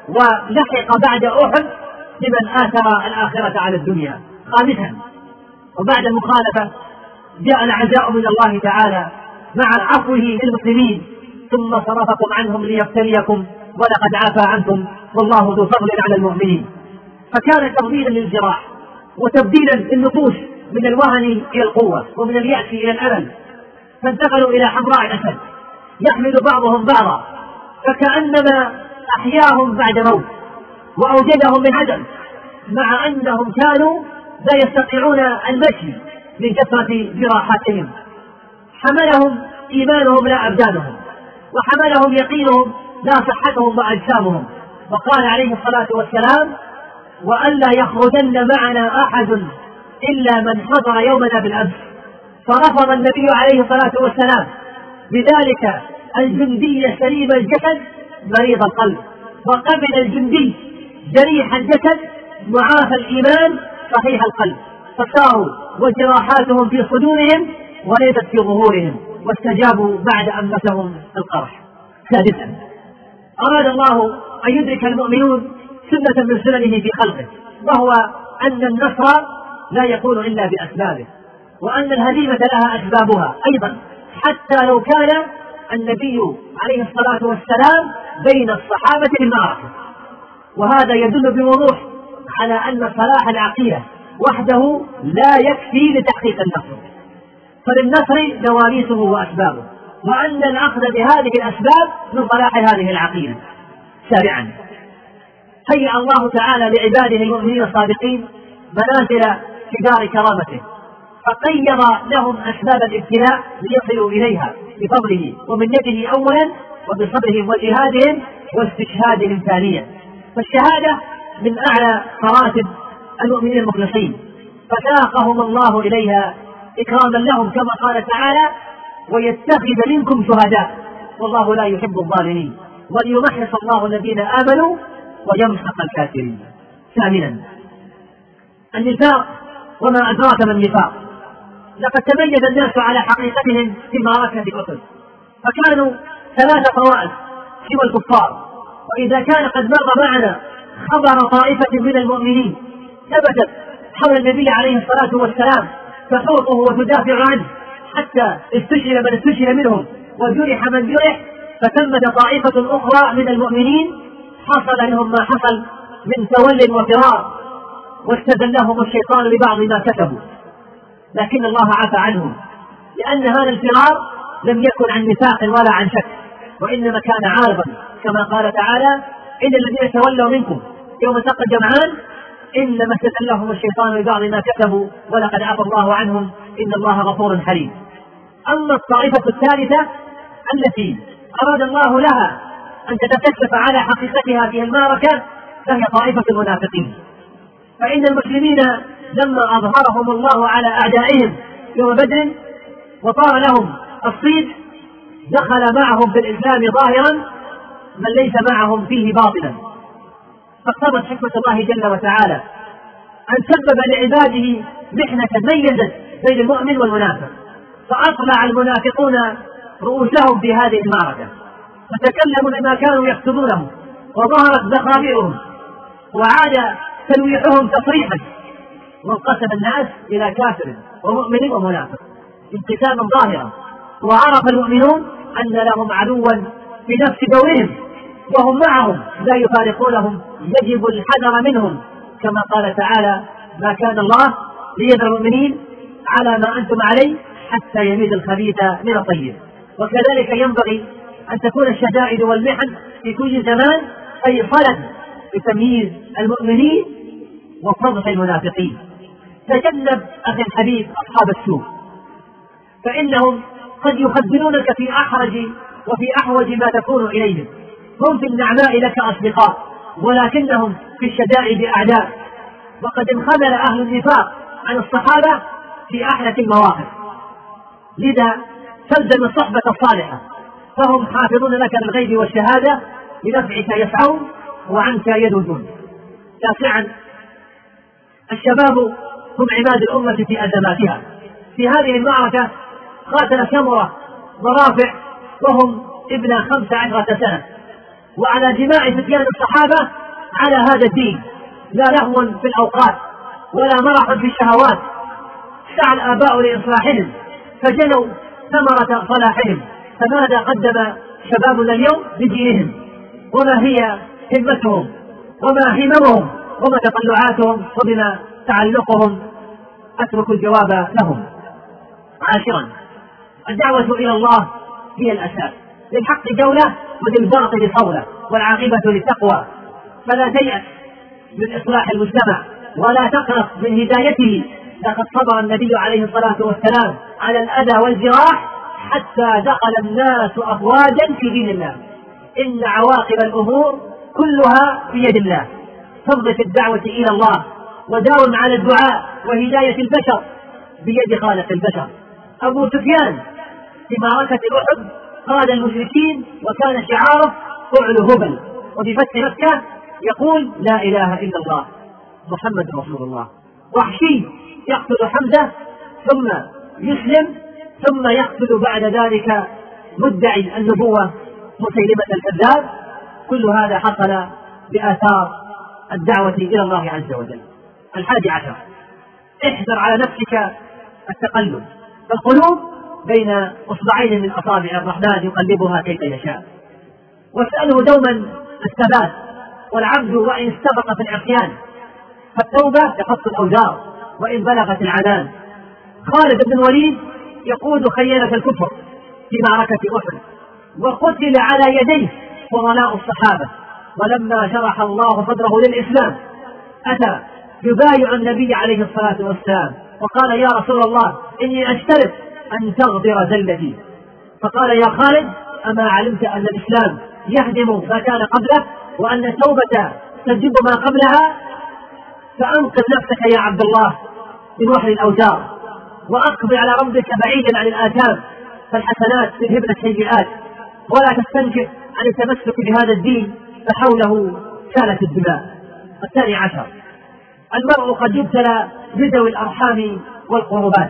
ولحق بعد أحد لمن آثر الآخرة على الدنيا. خامسا، وبعد المخالفة جاء العزاء من الله تعالى مع عفوه للمسلمين، ثم صرفكم عنهم ليبتليكم ولقد عافى عنكم والله ذو فضل على المؤمنين. فكان تفضيلا للجراح وتبديلا للنفوس من الوهن إلى القوة ومن اليأس إلى الأمل، فانتقلوا إلى حمراء الأسد يحمل بعضهم بعضا، فكأنما أحياهم بعد موت وأوجدهم من عدم، مع أنهم كانوا لا يستطيعون المشي من كثرة جراحاتهم. حملهم إيمانهم لا أبدانهم، وحملهم يقينهم لا صحتهم وأجسامهم. وقال عليه الصلاة والسلام: وألا يخرجن معنا أحد إلا من حضر يومنا بالأمس. فرفض النبي عليه الصلاة والسلام بذلك الجندي سليم الجسد مريض القلب، وقبل الجندي جريح الجسد معافى الإيمان صحيح القلب، فصاروا وجراحاتهم في صدورهم وليست في ظهورهم، واستجابوا بعد أن مسهم القرح. سادسا، أراد الله أن يدرك المؤمنون سنة من سننه في خلقه، وهو أن النصر لا يكون إلا بأسبابه، وأن الهزيمة لها أسبابها أيضا، حتى لو كان النبي عليه الصلاة والسلام بين الصحابة للمعركة. وهذا يدل بوضوح على أن صلاح العقيدة وحده لا يكفي لتحقيق النصر، فللنصر نواميسه وأسبابه، وأن الأخذ بهذه الأسباب من صلاح هذه العقيدة. سابعا، هيأ الله تعالى لعباده المؤمنين الصادقين منازل في دار كرامته، فقيض لهم أسباب الابتلاء ليصلوا إليها بفضله ومن يده أولا، وبصبرهم وجهادهم واستشهادهم ثانيا. فالشهادة من أعلى مراتب المؤمنين المخلصين، فساقهم الله إليها إكراما لهم، كما قال تعالى: ويتخذ منكم شهداء والله لا يحب الظالمين وليمحص الله الذين آمنوا ويمحق الكافرين. ثامنا، النفاق وما أدراك ما النفاق. لقد تميز الناس على حقيقتهم في معركة أحد، فكانوا ثلاث طوائف سوى الكفار. وإذا كان قد مر معنا خبر طائفة من المؤمنين ثبتت حول النبي عليه الصلاة والسلام تحوطه وتدافع عنه حتى استشهد من استشهد منهم وجرح من جرح، فثمة طائفة أخرى من المؤمنين حصل لهم ما حصل من تول وفرار، واستدلهم الشيطان ببعض ما كتبوا، لكن الله عفى عنهم، لأن هذا الفرار لم يكن عن نفاق ولا عن شك، وإنما كان عارضا، كما قال تعالى: إن الذين تولوا منكم يوم التقى الجمعان إنما استدلهم الشيطان ببعض ما كتبوا ولقد عفى الله عنهم إن الله غفور حليم. أما الطائفة الثالثة التي أراد الله لها أن تتكشف على حقيقتها في المعركة فهي طائفة المنافقين، فإن المسلمين لما أظهرهم الله على أعدائهم يوم بدر وطار لهم الصيت دخل معهم في الإسلام ظاهرا من ليس معهم فيه باطلا، فاقتضت حكمة الله جل وتعالى أن سبب لعباده محنة ميزت بين المؤمن والمنافق، فأطلع المنافقون رؤوسهم في هذه المعركة فتكلموا بما كانوا يقصدونه، وظهرت ذخائرهم وعاد تلويحهم تصريحا، وانقسم الناس إلى كافر ومؤمن ومنافق انقساما ظاهرا، وعرف المؤمنون أن لهم عدوا في نفس دورهم وهم معهم لا يفارقونهم، يجب الحذر منهم، كما قال تعالى: ما كان الله ليذر المؤمنين على ما أنتم عليه حتى يميز الخبيث من الطيب. وكذلك ينبغي أن تكون الشدائد والمحن في كل زمان فيصلا بتمييز المؤمنين وفضح المنافقين. تجنب أخي الحبيب أصحاب السوء، فإنهم قد يخذلونك في أحرج وفي أحوج ما تكون إليهم. هم في النعماء لك أصدقاء ولكنهم في الشدائد أعداء، وقد انخذل أهل النفاق عن الصحابة في أحدث المواقف، لذا تلزم الصحبة الصالحة، فهم حافظون لك للغيب والشهادة، لنفعك يسعون وعنك يذودون. تاسعا، الشباب هم عماد الأمة في أزماتها. في هذه المعركة قاتل سمرة ورافع وهم ابن خمس عشرة سنة، وعلى دماء فتيان الصحابة على هذا الدين، لا لهو في الأوقات ولا مرح في الشهوات. سعى الآباء لإصلاحهم فجنوا ثمرة صلاحهم، فماذا قدم شبابنا اليوم لدينهم؟ وما هي همتهم وما هممهم وما تطلعاتهم وبما تعلقهم؟ أترك الجواب لهم. عاشرا، الدعوة إلى الله هي الأساس، للحق دولة وللباطل صولة والعاقبة للتقوى، فلا تيأس من إصلاح المجتمع ولا تقنط من هدايته. لقد صبر النبي عليه الصلاة والسلام على الأذى والجراح حتى دخل الناس أفواجا في دين الله. إن عواقب الأمور كلها بيد الله. تمضي في الدعوة إلى الله وداوم على الدعاء وهداية البشر بيد خالق البشر. أبو سفيان في معركة أحد قاد المشركين وكان شعاره فعل هبل، وبفتح مكة يقول لا إله إلا الله محمد رسول الله. وحشي يقتل حمزة ثم يسلم ثم يقتل بعد ذلك مدعي النبوة مسيلمة الكذاب. كل هذا حصل بآثار الدعوة إلى الله عز وجل. الحادي عشر: احذر على نفسك التقلب، فالقلوب بين أصبعين من أصابع الرحمن يقلبها كيف يشاء. واسأله دوما الثبات، والعبد وإن استبق في العصيان فالتوبة تخف الأوزار وإن بلغت العنان. خالد بن الوليد يقود خيانة الكفر في معركة أحد وقتل على يديه فضلاء الصحابة، ولما شرح الله صدره للإسلام أتى يبايع النبي عليه الصلاة والسلام وقال يا رسول الله إني أشترط أن تغفر زلتي. فقال يا خالد أما علمت أن الإسلام يهدم ما كان قبله وأن التوبة تجب ما قبلها؟ فأنقذ نفسك يا عبد الله من وحل الأوزار وأقبل على ربك بعيدا عن الآثام، فالحسنات تذهبن السيئات، ولا تستنكف عن التمسك بهذا الدين فحوله سالت الدماء. الثاني عشر: المرء قد يبتلى بذوي الأرحام والقربات،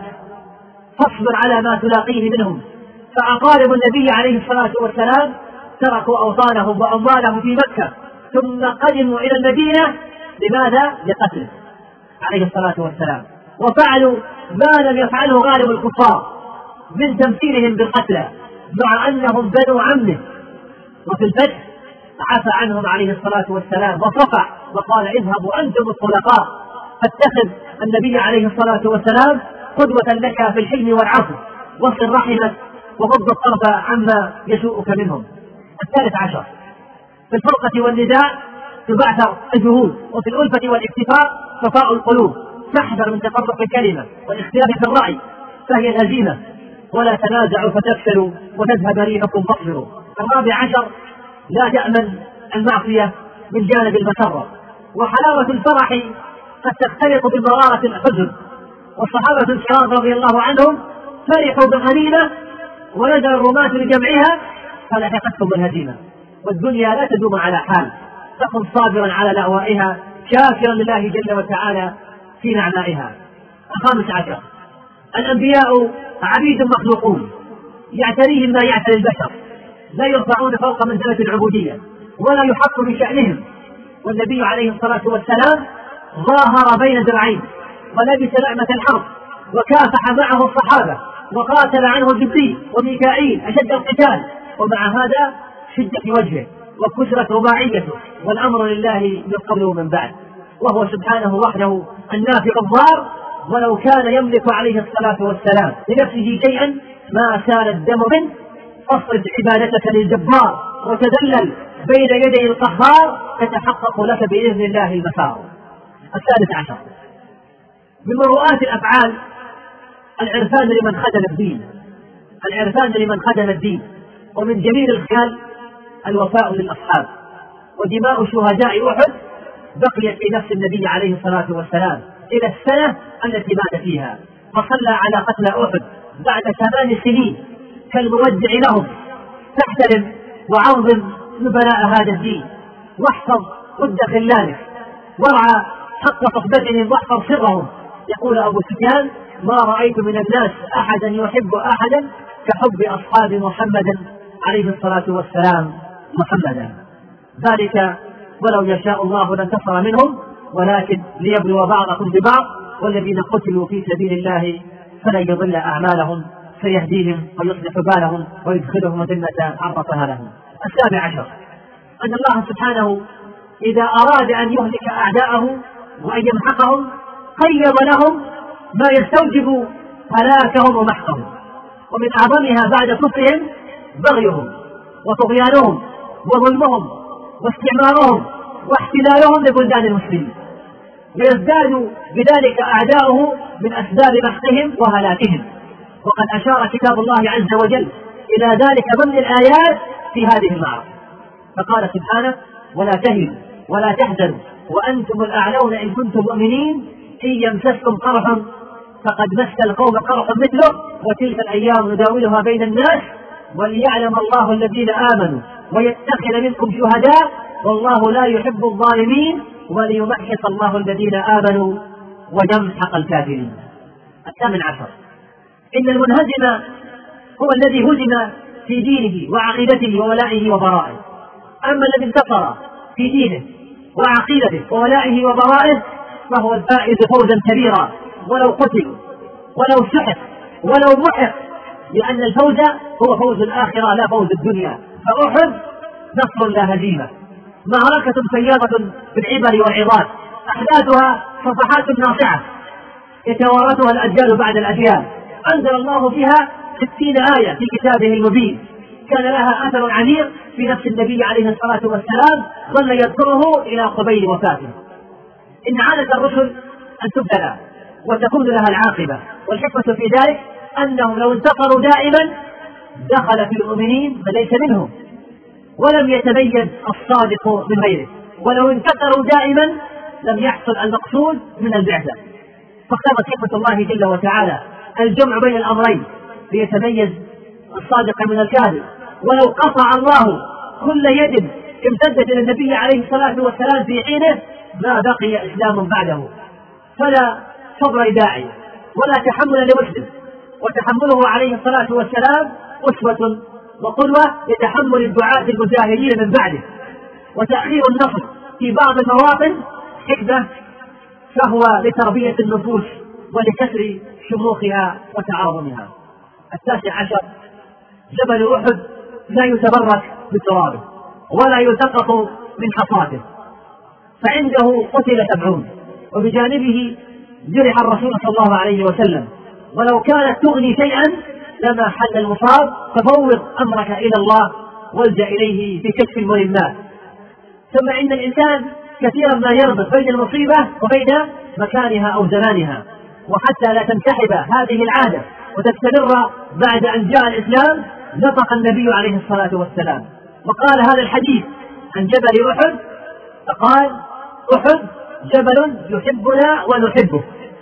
فاصبر على ما تلاقيه منهم. فأقارب النبي عليه الصلاة والسلام تركوا أوطانهم وأموالهم في مكة ثم قدموا إلى المدينة. لماذا؟ لقتله عليه الصلاة والسلام، وفعلوا ما لم يفعله غالب الكفار من تمثيلهم بالقتلى مع أنهم بنو عمه. وفي الفتح عفى عنهم عليه الصلاة والسلام وصفع وقال اذهبوا أنتم الطلقاء. فاتخذ النبي عليه الصلاة والسلام قدوة لك في الحلم والعفو، وصل رحمك وغض الطرف عما يسوءك منهم. الثالث عشر: في الفرقة والنداء تبعثر الجهود، وفي الألفة والاكتفاء صفاء القلوب. تحذر من تفرق الكلمة والاختلاف في الرأي فهي الهزيمة، ولا تنازعوا فتفشلوا وتذهب ريحكم فاصبروا. الرابع عشر: لا تأمن المعصية من جانب المسرة، وحلاوة الفرح قد تختلط بمرارة الحزن. والصحابة الكرام رضي الله عنهم فرحوا بالغنيمة ونزل الرماة لجمعها فلحقتهم الهزيمة. والدنيا لا تدوم على حال، فكن صابرا على لأوائها شاكرا لله جل وتعالى في نعمائها. الخامس عشر: الأنبياء عبيد مخلوقون يعتريهم ما يعتري البشر، لا يرفعون فوق منزلة العبودية ولا يحق بشأنهم. والنبي عليه الصلاة والسلام ظاهر بين درعين ولبس نعمة الحرب وكافح معه الصحابة وقاتل عنه جبريل وميكائيل أشد القتال، ومع هذا شدة وجهه وكسرت رباعيته والأمر لله من قبل ومن بعد، وهو سبحانه وحده النافع الضار. ولو كان يملك عليه الصلاة والسلام لنفسه شيئا ما سال الدم منه. فاصرف عبادتك للجبار وتذلل بين يدي القهار تتحقق لك بإذن الله المسار. الثالث عشر: من مروءات الأفعال العرفان لمن خدم الدين، العرفان لمن خدم الدين. ومن جميل الخيال الوفاء للأصحاب. ودماء شهداء أحد بقيت في نفس النبي عليه الصلاة والسلام إلى السنة التي مات فيها، فصلى على قتلى أحد بعد ثمان سنين كالمودع لهم. تحترم وعظم نبلاء هذا الدين، واحفظ ود خلالك، وارعى حق صحبتهم واحفظ سرهم. يقول أبو سفيان ما رأيت من الناس أحدا يحب أحدا كحب أصحاب محمد عليه الصلاة والسلام محمدا. ذلك ولو يشاء الله لانتصر منهم ولكن ليبلو بعضكم ببعض، والذين قتلوا في سبيل الله فلن يضل أعمالهم سيهديهم ويصلح بالهم ويدخلهم ذمة عرفها لهم. السابع عشر: أن الله سبحانه إذا أراد أن يهلك أعداءه وأن يمحقهم قيض لهم ما يستوجب هلاكهم ومحقهم. ومن أعظمها بعد كفرهم بغيهم وطغيانهم وظلمهم واستعمارهم واحتلالهم لبلدان المسلمين. ويزداد بذلك أعداؤه من أسباب محقهم وهلاكهم. وقد أشار كتاب الله عز وجل إلى ذلك ضمن الآيات في هذه المعركة، فقال سبحانه: ولا تهنوا ولا تحزنوا وأنتم الأعلون إن كنتم مؤمنين إن يمسسكم قرح فقد مس القوم قرح مثله وتلك الأيام نداولها بين الناس وليعلم الله الذين آمنوا ويتخذ منكم شهداء والله لا يحب الظالمين وليمحص الله الذين آمنوا ويمحق الكافرين. الثامن عشر: إن المنهزم هو الذي هزم في دينه وعقيدته وولائه وبرائه، أما الذي انتصر في دينه وعقيدته وولائه وبرائه فهو الفائز فوزا كبيرا ولو قتل ولو سحق ولو محق، لأن الفوز هو فوز الآخرة لا فوز الدنيا. فأحد نصر لا هزيمة، معركة فياضة بالعبر والعظات، أحداثها صفحات ناصعة يتوارثها الأجيال بعد الأجيال، أنزل الله فيها ستين آية في كتابه المبين، كان لها أثر عميق في نفس النبي عليه الصلاة والسلام، ظل يذكره إلى قبيل وفاته. إن عادة الرسل أن تبتلى وتكون لها العاقبة، والحكمة في ذلك أنهم لو انتصروا دائما دخل في المؤمنين من ليس منهم، ولم يتميز الصادق من غيره، ولو انتصروا دائما لم يحصل المقصود من البعثة. فاقتضت حكمة الله جل وتعالى الجمع بين الأمرين ليتميز الصادق من الكاذب. ولو قطع الله كل يد امتدت إلى النبي عليه الصلاة والسلام في حينه ما بقي إسلام بعده. فلا صبر داعي ولا تحمل لمسلم، وتحمله عليه الصلاة والسلام أسوة وقدوة لتحمل الدعاة المجاهدين من بعده. وتأخير النصر في بعض المواطن حكمة، فهو لتربية النفوس ولكسر شموخها وتعاظمها. التاسع عشر: جبل أحد لا يتبرك بترابه ولا يلتقط من حصاته، فعنده قتل سبعون وبجانبه جرح الرسول صلى الله عليه وسلم، ولو كانت تغني شيئا لما حل المصاب، ففوض أمرك إلى الله والجأ إليه في كشف المهمات. ثم إن الإنسان كثيرا ما يربط بين المصيبة وبين مكانها أو زمانها، وحتى لا تنسحب هذه العادة وتستمر بعد أن جاء الإسلام نطق النبي عليه الصلاة والسلام وقال هذا الحديث عن جبل أحد، فقال: أحد جبل يحبنا ونحبه،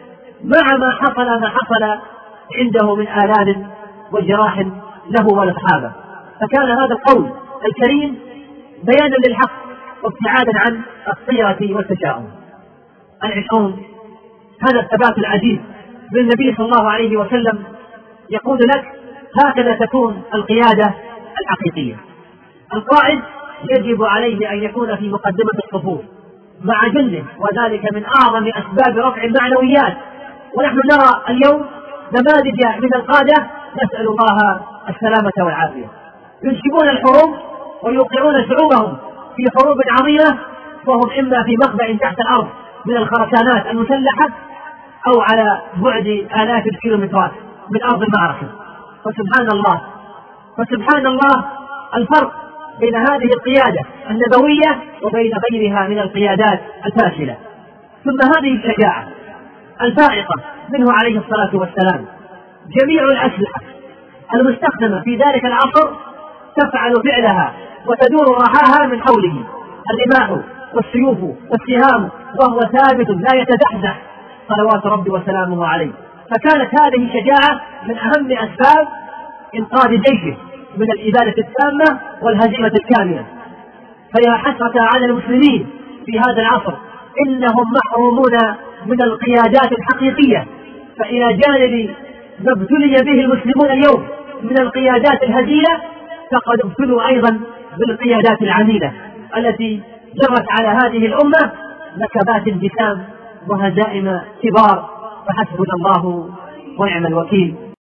مع ما حصل ما حصل عنده من آلام وجراح له ولأصحابه. فكان هذا القول الكريم بيانا للحق وابتعادا عن الطيرة والتشاؤم. العشرون: هذا الثبات العجيب من النبي صلى الله عليه وسلم يقول لك هكذا تكون القيادة الحقيقية. القائد يجب عليه أن يكون في مقدمة الصفوف مع جنده، وذلك من أعظم أسباب رفع المعنويات. ونحن نرى اليوم نماذج من القادة نسأل الله السلامة والعافية، ينشبون الحروب ويوقعون شعوبهم في حروب عظيمة، وهم إما في مخبأ تحت الأرض من الخرسانات المسلحة أو على بعد آلاف الكيلومترات من أرض المعركة. فسبحان الله فسبحان الله الفرق بين هذه القيادة النبوية وبين غيرها من القيادات الفاشلة. ثم هذه الشجاعة الفائقة منه عليه الصلاة والسلام، جميع الأسلحة المستخدمة في ذلك العصر تفعل فعلها وتدور رعاها من حوله، الرماح والسيوف والسهام، وهو ثابت لا يتزحزح صلوات ربي وسلامه عليه. فكانت هذه شجاعة من أهم أسباب إنقاذ جيشه من الإبادة التامة والهزيمة الكاملة. فيا حسرة على المسلمين في هذا العصر، إنهم محرومون من القيادات الحقيقية. فإلى جانب ما ابتلي به المسلمون اليوم من القيادات الهزيلة، فقد ابتلوا أيضا بالقيادات العميلة التي جرت على هذه الأمة نكبات انجسام وهزائم كبار. فحسبنا الله ونعم الوكيل.